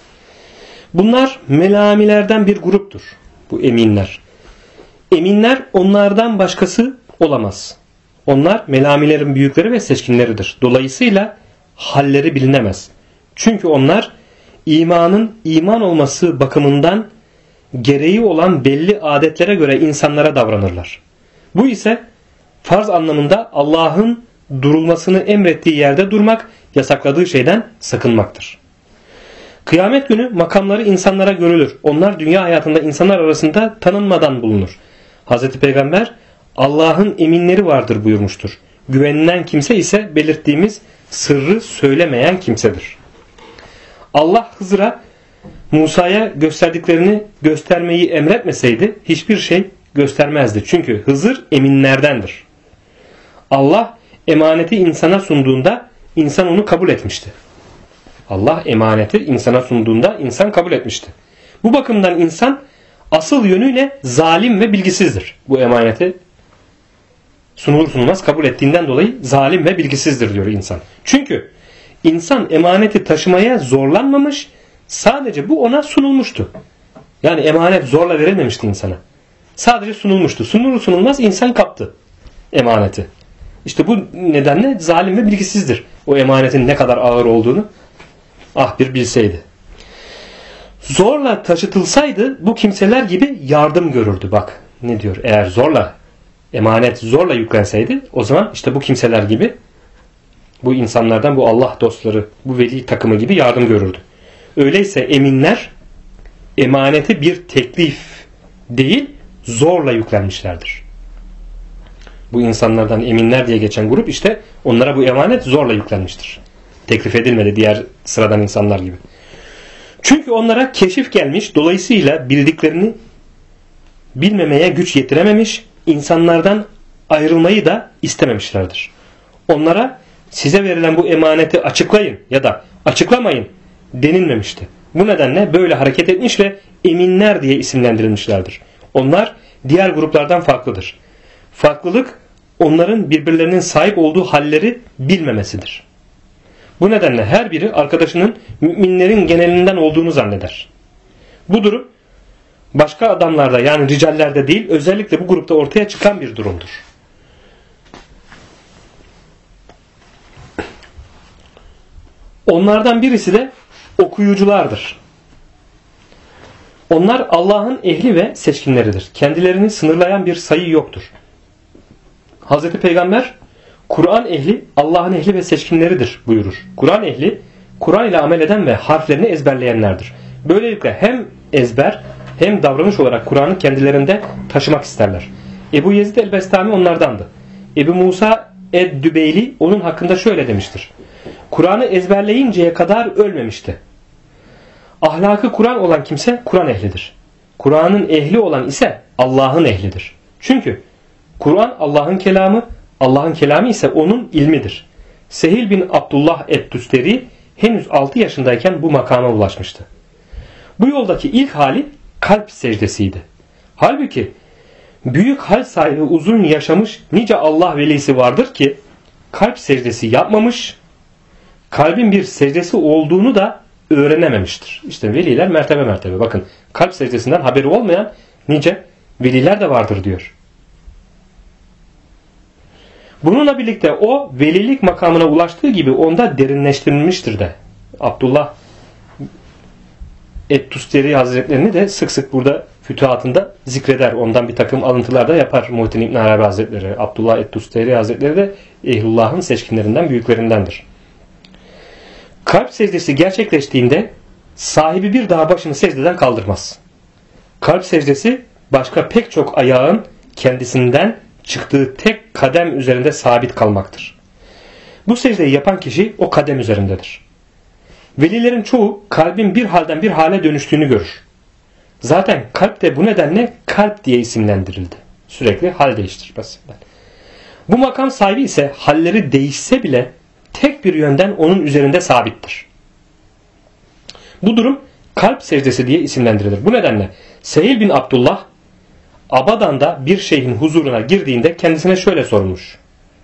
Bunlar melamilerden bir gruptur. Bu eminler. Eminler onlardan başkası olamaz. Onlar melamilerin büyükleri ve seçkinleridir. Dolayısıyla halleri bilinemez. Çünkü onlar imanın iman olması bakımından gereği olan belli adetlere göre insanlara davranırlar. Bu ise farz anlamında Allah'ın durulmasını emrettiği yerde durmak, yasakladığı şeyden sakınmaktır. Kıyamet günü makamları insanlara görülür. Onlar dünya hayatında insanlar arasında tanınmadan bulunur. Hazreti Peygamber Allah'ın eminleri vardır buyurmuştur. Güvenilen kimse ise belirttiğimiz sırrı söylemeyen kimsedir. Allah Hızır'a Musa'ya gösterdiklerini göstermeyi emretmeseydi hiçbir şey göstermezdi. Çünkü Hızır eminlerdendir. Allah emaneti insana sunduğunda insan onu kabul etmişti. Allah emaneti insana sunduğunda insan kabul etmişti. Bu bakımdan insan asıl yönüyle zalim ve bilgisizdir. Bu emaneti sunulur sunulmaz kabul ettiğinden dolayı zalim ve bilgisizdir diyor insan. Çünkü insan emaneti taşımaya zorlanmamış, sadece bu ona sunulmuştu. Yani emanet zorla verilmemişti insana. Sadece sunulmuştu. Sunulur sunulmaz insan kaptı emaneti. İşte bu nedenle zalim ve bilgisizdir. O emanetin ne kadar ağır olduğunu bir bilseydi. Zorla taşıtılsaydı bu kimseler gibi yardım görürdü. Bak ne diyor? Eğer zorla emanet zorla yüklenseydi o zaman işte bu kimseler gibi bu insanlardan bu Allah dostları bu veli takımı gibi yardım görürdü. Öyleyse eminler emaneti bir teklif değil, zorla yüklenmişlerdir. Bu insanlardan eminler diye geçen grup işte onlara bu emanet zorla yüklenmiştir. Teklif edilmedi diğer sıradan insanlar gibi. Çünkü onlara keşif gelmiş, dolayısıyla bildiklerini bilmemeye güç yetirememiş, insanlardan ayrılmayı da istememişlerdir. Onlara size verilen bu emaneti açıklayın ya da açıklamayın denilmemişti. Bu nedenle böyle hareket etmiş ve eminler diye isimlendirilmişlerdir. Onlar diğer gruplardan farklıdır. Farklılık onların birbirlerinin sahip olduğu halleri bilmemesidir. Bu nedenle her biri arkadaşının müminlerin genelinden olduğunu zanneder. Bu durum başka adamlarda yani ricallerde değil, özellikle bu grupta ortaya çıkan bir durumdur. Onlardan birisi de okuyuculardır. Onlar Allah'ın ehli ve seçkinleridir. Kendilerini sınırlayan bir sayı yoktur. Hazreti Peygamber Kur'an ehli Allah'ın ehli ve seçkinleridir buyurur. Kur'an ehli Kur'an ile amel eden ve harflerini ezberleyenlerdir. Böylelikle hem ezber hem davranış olarak Kur'an'ı kendilerinde taşımak isterler. Ebu Yezid el-Bestami onlardandı. Ebu Musa ed-Dübeyli onun hakkında şöyle demiştir. Kur'an'ı ezberleyinceye kadar ölmemişti. Ahlakı Kur'an olan kimse Kur'an ehlidir. Kur'an'ın ehli olan ise Allah'ın ehlidir. Çünkü Kur'an Allah'ın kelamı, Allah'ın kelamı ise onun ilmidir. Sehil bin Abdullah et-Tusteri henüz 6 yaşındayken bu makama ulaşmıştı. Bu yoldaki ilk hali kalp secdesiydi. Halbuki büyük hal sahibi uzun yaşamış nice Allah velisi vardır ki kalp secdesi yapmamış, kalbin bir secdesi olduğunu da öğrenememiştir. İşte veliler mertebe mertebe. Bakın kalp secdesinden haberi olmayan nice veliler de vardır diyor. Bununla birlikte o velilik makamına ulaştığı gibi onda derinleştirilmiştir de. Abdullah et-Tusteri Hazretlerini de sık sık burada fütuhatında zikreder. Ondan bir takım alıntılar da yapar Muhittin İbn Arabi Hazretleri. Abdullah et-Tusteri Hazretleri de Ehlullah'ın seçkinlerinden, büyüklerindendir. Kalp secdesi gerçekleştiğinde sahibi bir daha başını secdeden kaldırmaz. Kalp secdesi başka pek çok ayağın kendisinden çıktığı tek kadem üzerinde sabit kalmaktır. Bu secdeyi yapan kişi o kadem üzerindedir. Velilerin çoğu kalbin bir halden bir hale dönüştüğünü görür. Zaten kalp de bu nedenle kalp diye isimlendirildi. Sürekli hal değiştirmesinden. Bu makam sahibi ise halleri değişse bile tek bir yönden onun üzerinde sabittir. Bu durum kalp secdesi diye isimlendirilir. Bu nedenle Sehil bin Abdullah Abadan'da bir şeyhin huzuruna girdiğinde kendisine şöyle sormuş.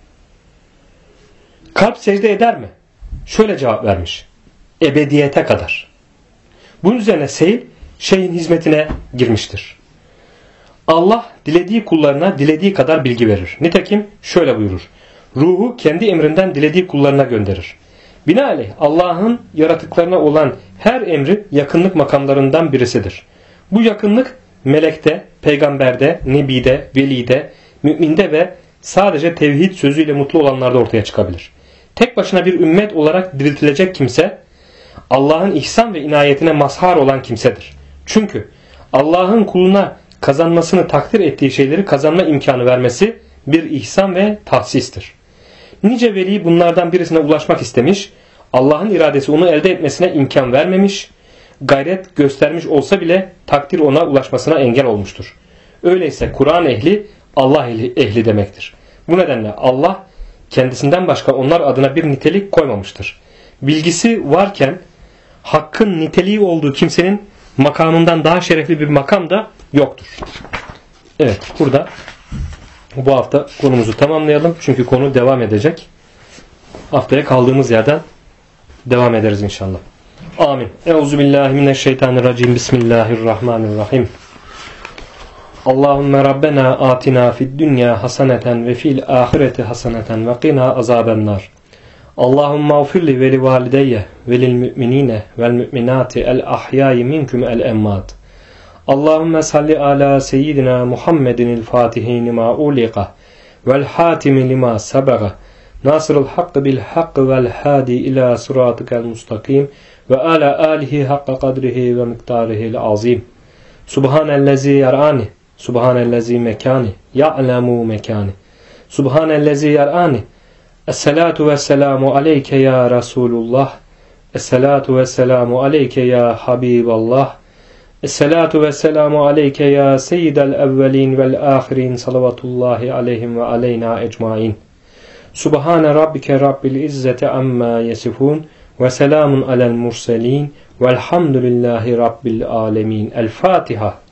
Kalp secde eder mi? Şöyle cevap vermiş. Ebediyete kadar. Bunun üzerine Sehil şeyhin hizmetine girmiştir. Allah dilediği kullarına dilediği kadar bilgi verir. Nitekim şöyle buyurur. Ruhu kendi emrinden dilediği kullarına gönderir. Binaenaleyh Allah'ın yaratıklarına olan her emri yakınlık makamlarından birisidir. Bu yakınlık melekte, peygamberde, nebide, velide, müminde ve sadece tevhid sözüyle mutlu olanlarda ortaya çıkabilir. Tek başına bir ümmet olarak diriltilecek kimse Allah'ın ihsan ve inayetine mazhar olan kimsedir. Çünkü Allah'ın kuluna kazanmasını takdir ettiği şeyleri kazanma imkanı vermesi bir ihsan ve tahsistir. Nice veli bunlardan birisine ulaşmak istemiş, Allah'ın iradesi onu elde etmesine imkan vermemiş, gayret göstermiş olsa bile takdir ona ulaşmasına engel olmuştur. Öyleyse Kur'an ehli Allah ehli demektir. Bu nedenle Allah kendisinden başka onlar adına bir nitelik koymamıştır. Bilgisi varken hakkın niteliği olduğu kimsenin makamından daha şerefli bir makam da yoktur. Evet, burada bu hafta konumuzu tamamlayalım. Çünkü konu devam edecek. Haftaya kaldığımız yerden devam ederiz inşallah. Amin. Euzubillahimineşşeytanirracim. Bismillahirrahmanirrahim. Allahümme Rabbena atina fid dünya haseneten ve fil ahireti haseneten ve qina azabennar. Allahümme ufirli ve li valideyye ve lil müminine vel müminati el ahyayi minkum el emmat. Allahümme salli ala seyyidina Muhammedin el fatihi lima uliqa vel hatimi lima sabaga nasırul hakkı bil hakkı vel hadi ila sıratıkel mustakim ve ala alihi hakka kadrihi ve miktarihil azim. Subhanellezi yar'ani. Subhanellezi mekani. Ya'lemu mekani. Subhanellezi yar'ani. Esselatu vesselamu aleyke ya Resulullah. Esselatu vesselamu aleyke ya Habiballah. Esselatu vesselamu aleyke ya seyyidel evvelin vel ahirin salavatullahi aleyhim ve aleyna ecmain. Subhane rabbike rabbil izzeti amma yesifun ve selamun alel murselin velhamdülillahi rabbil alemin. El Fatiha.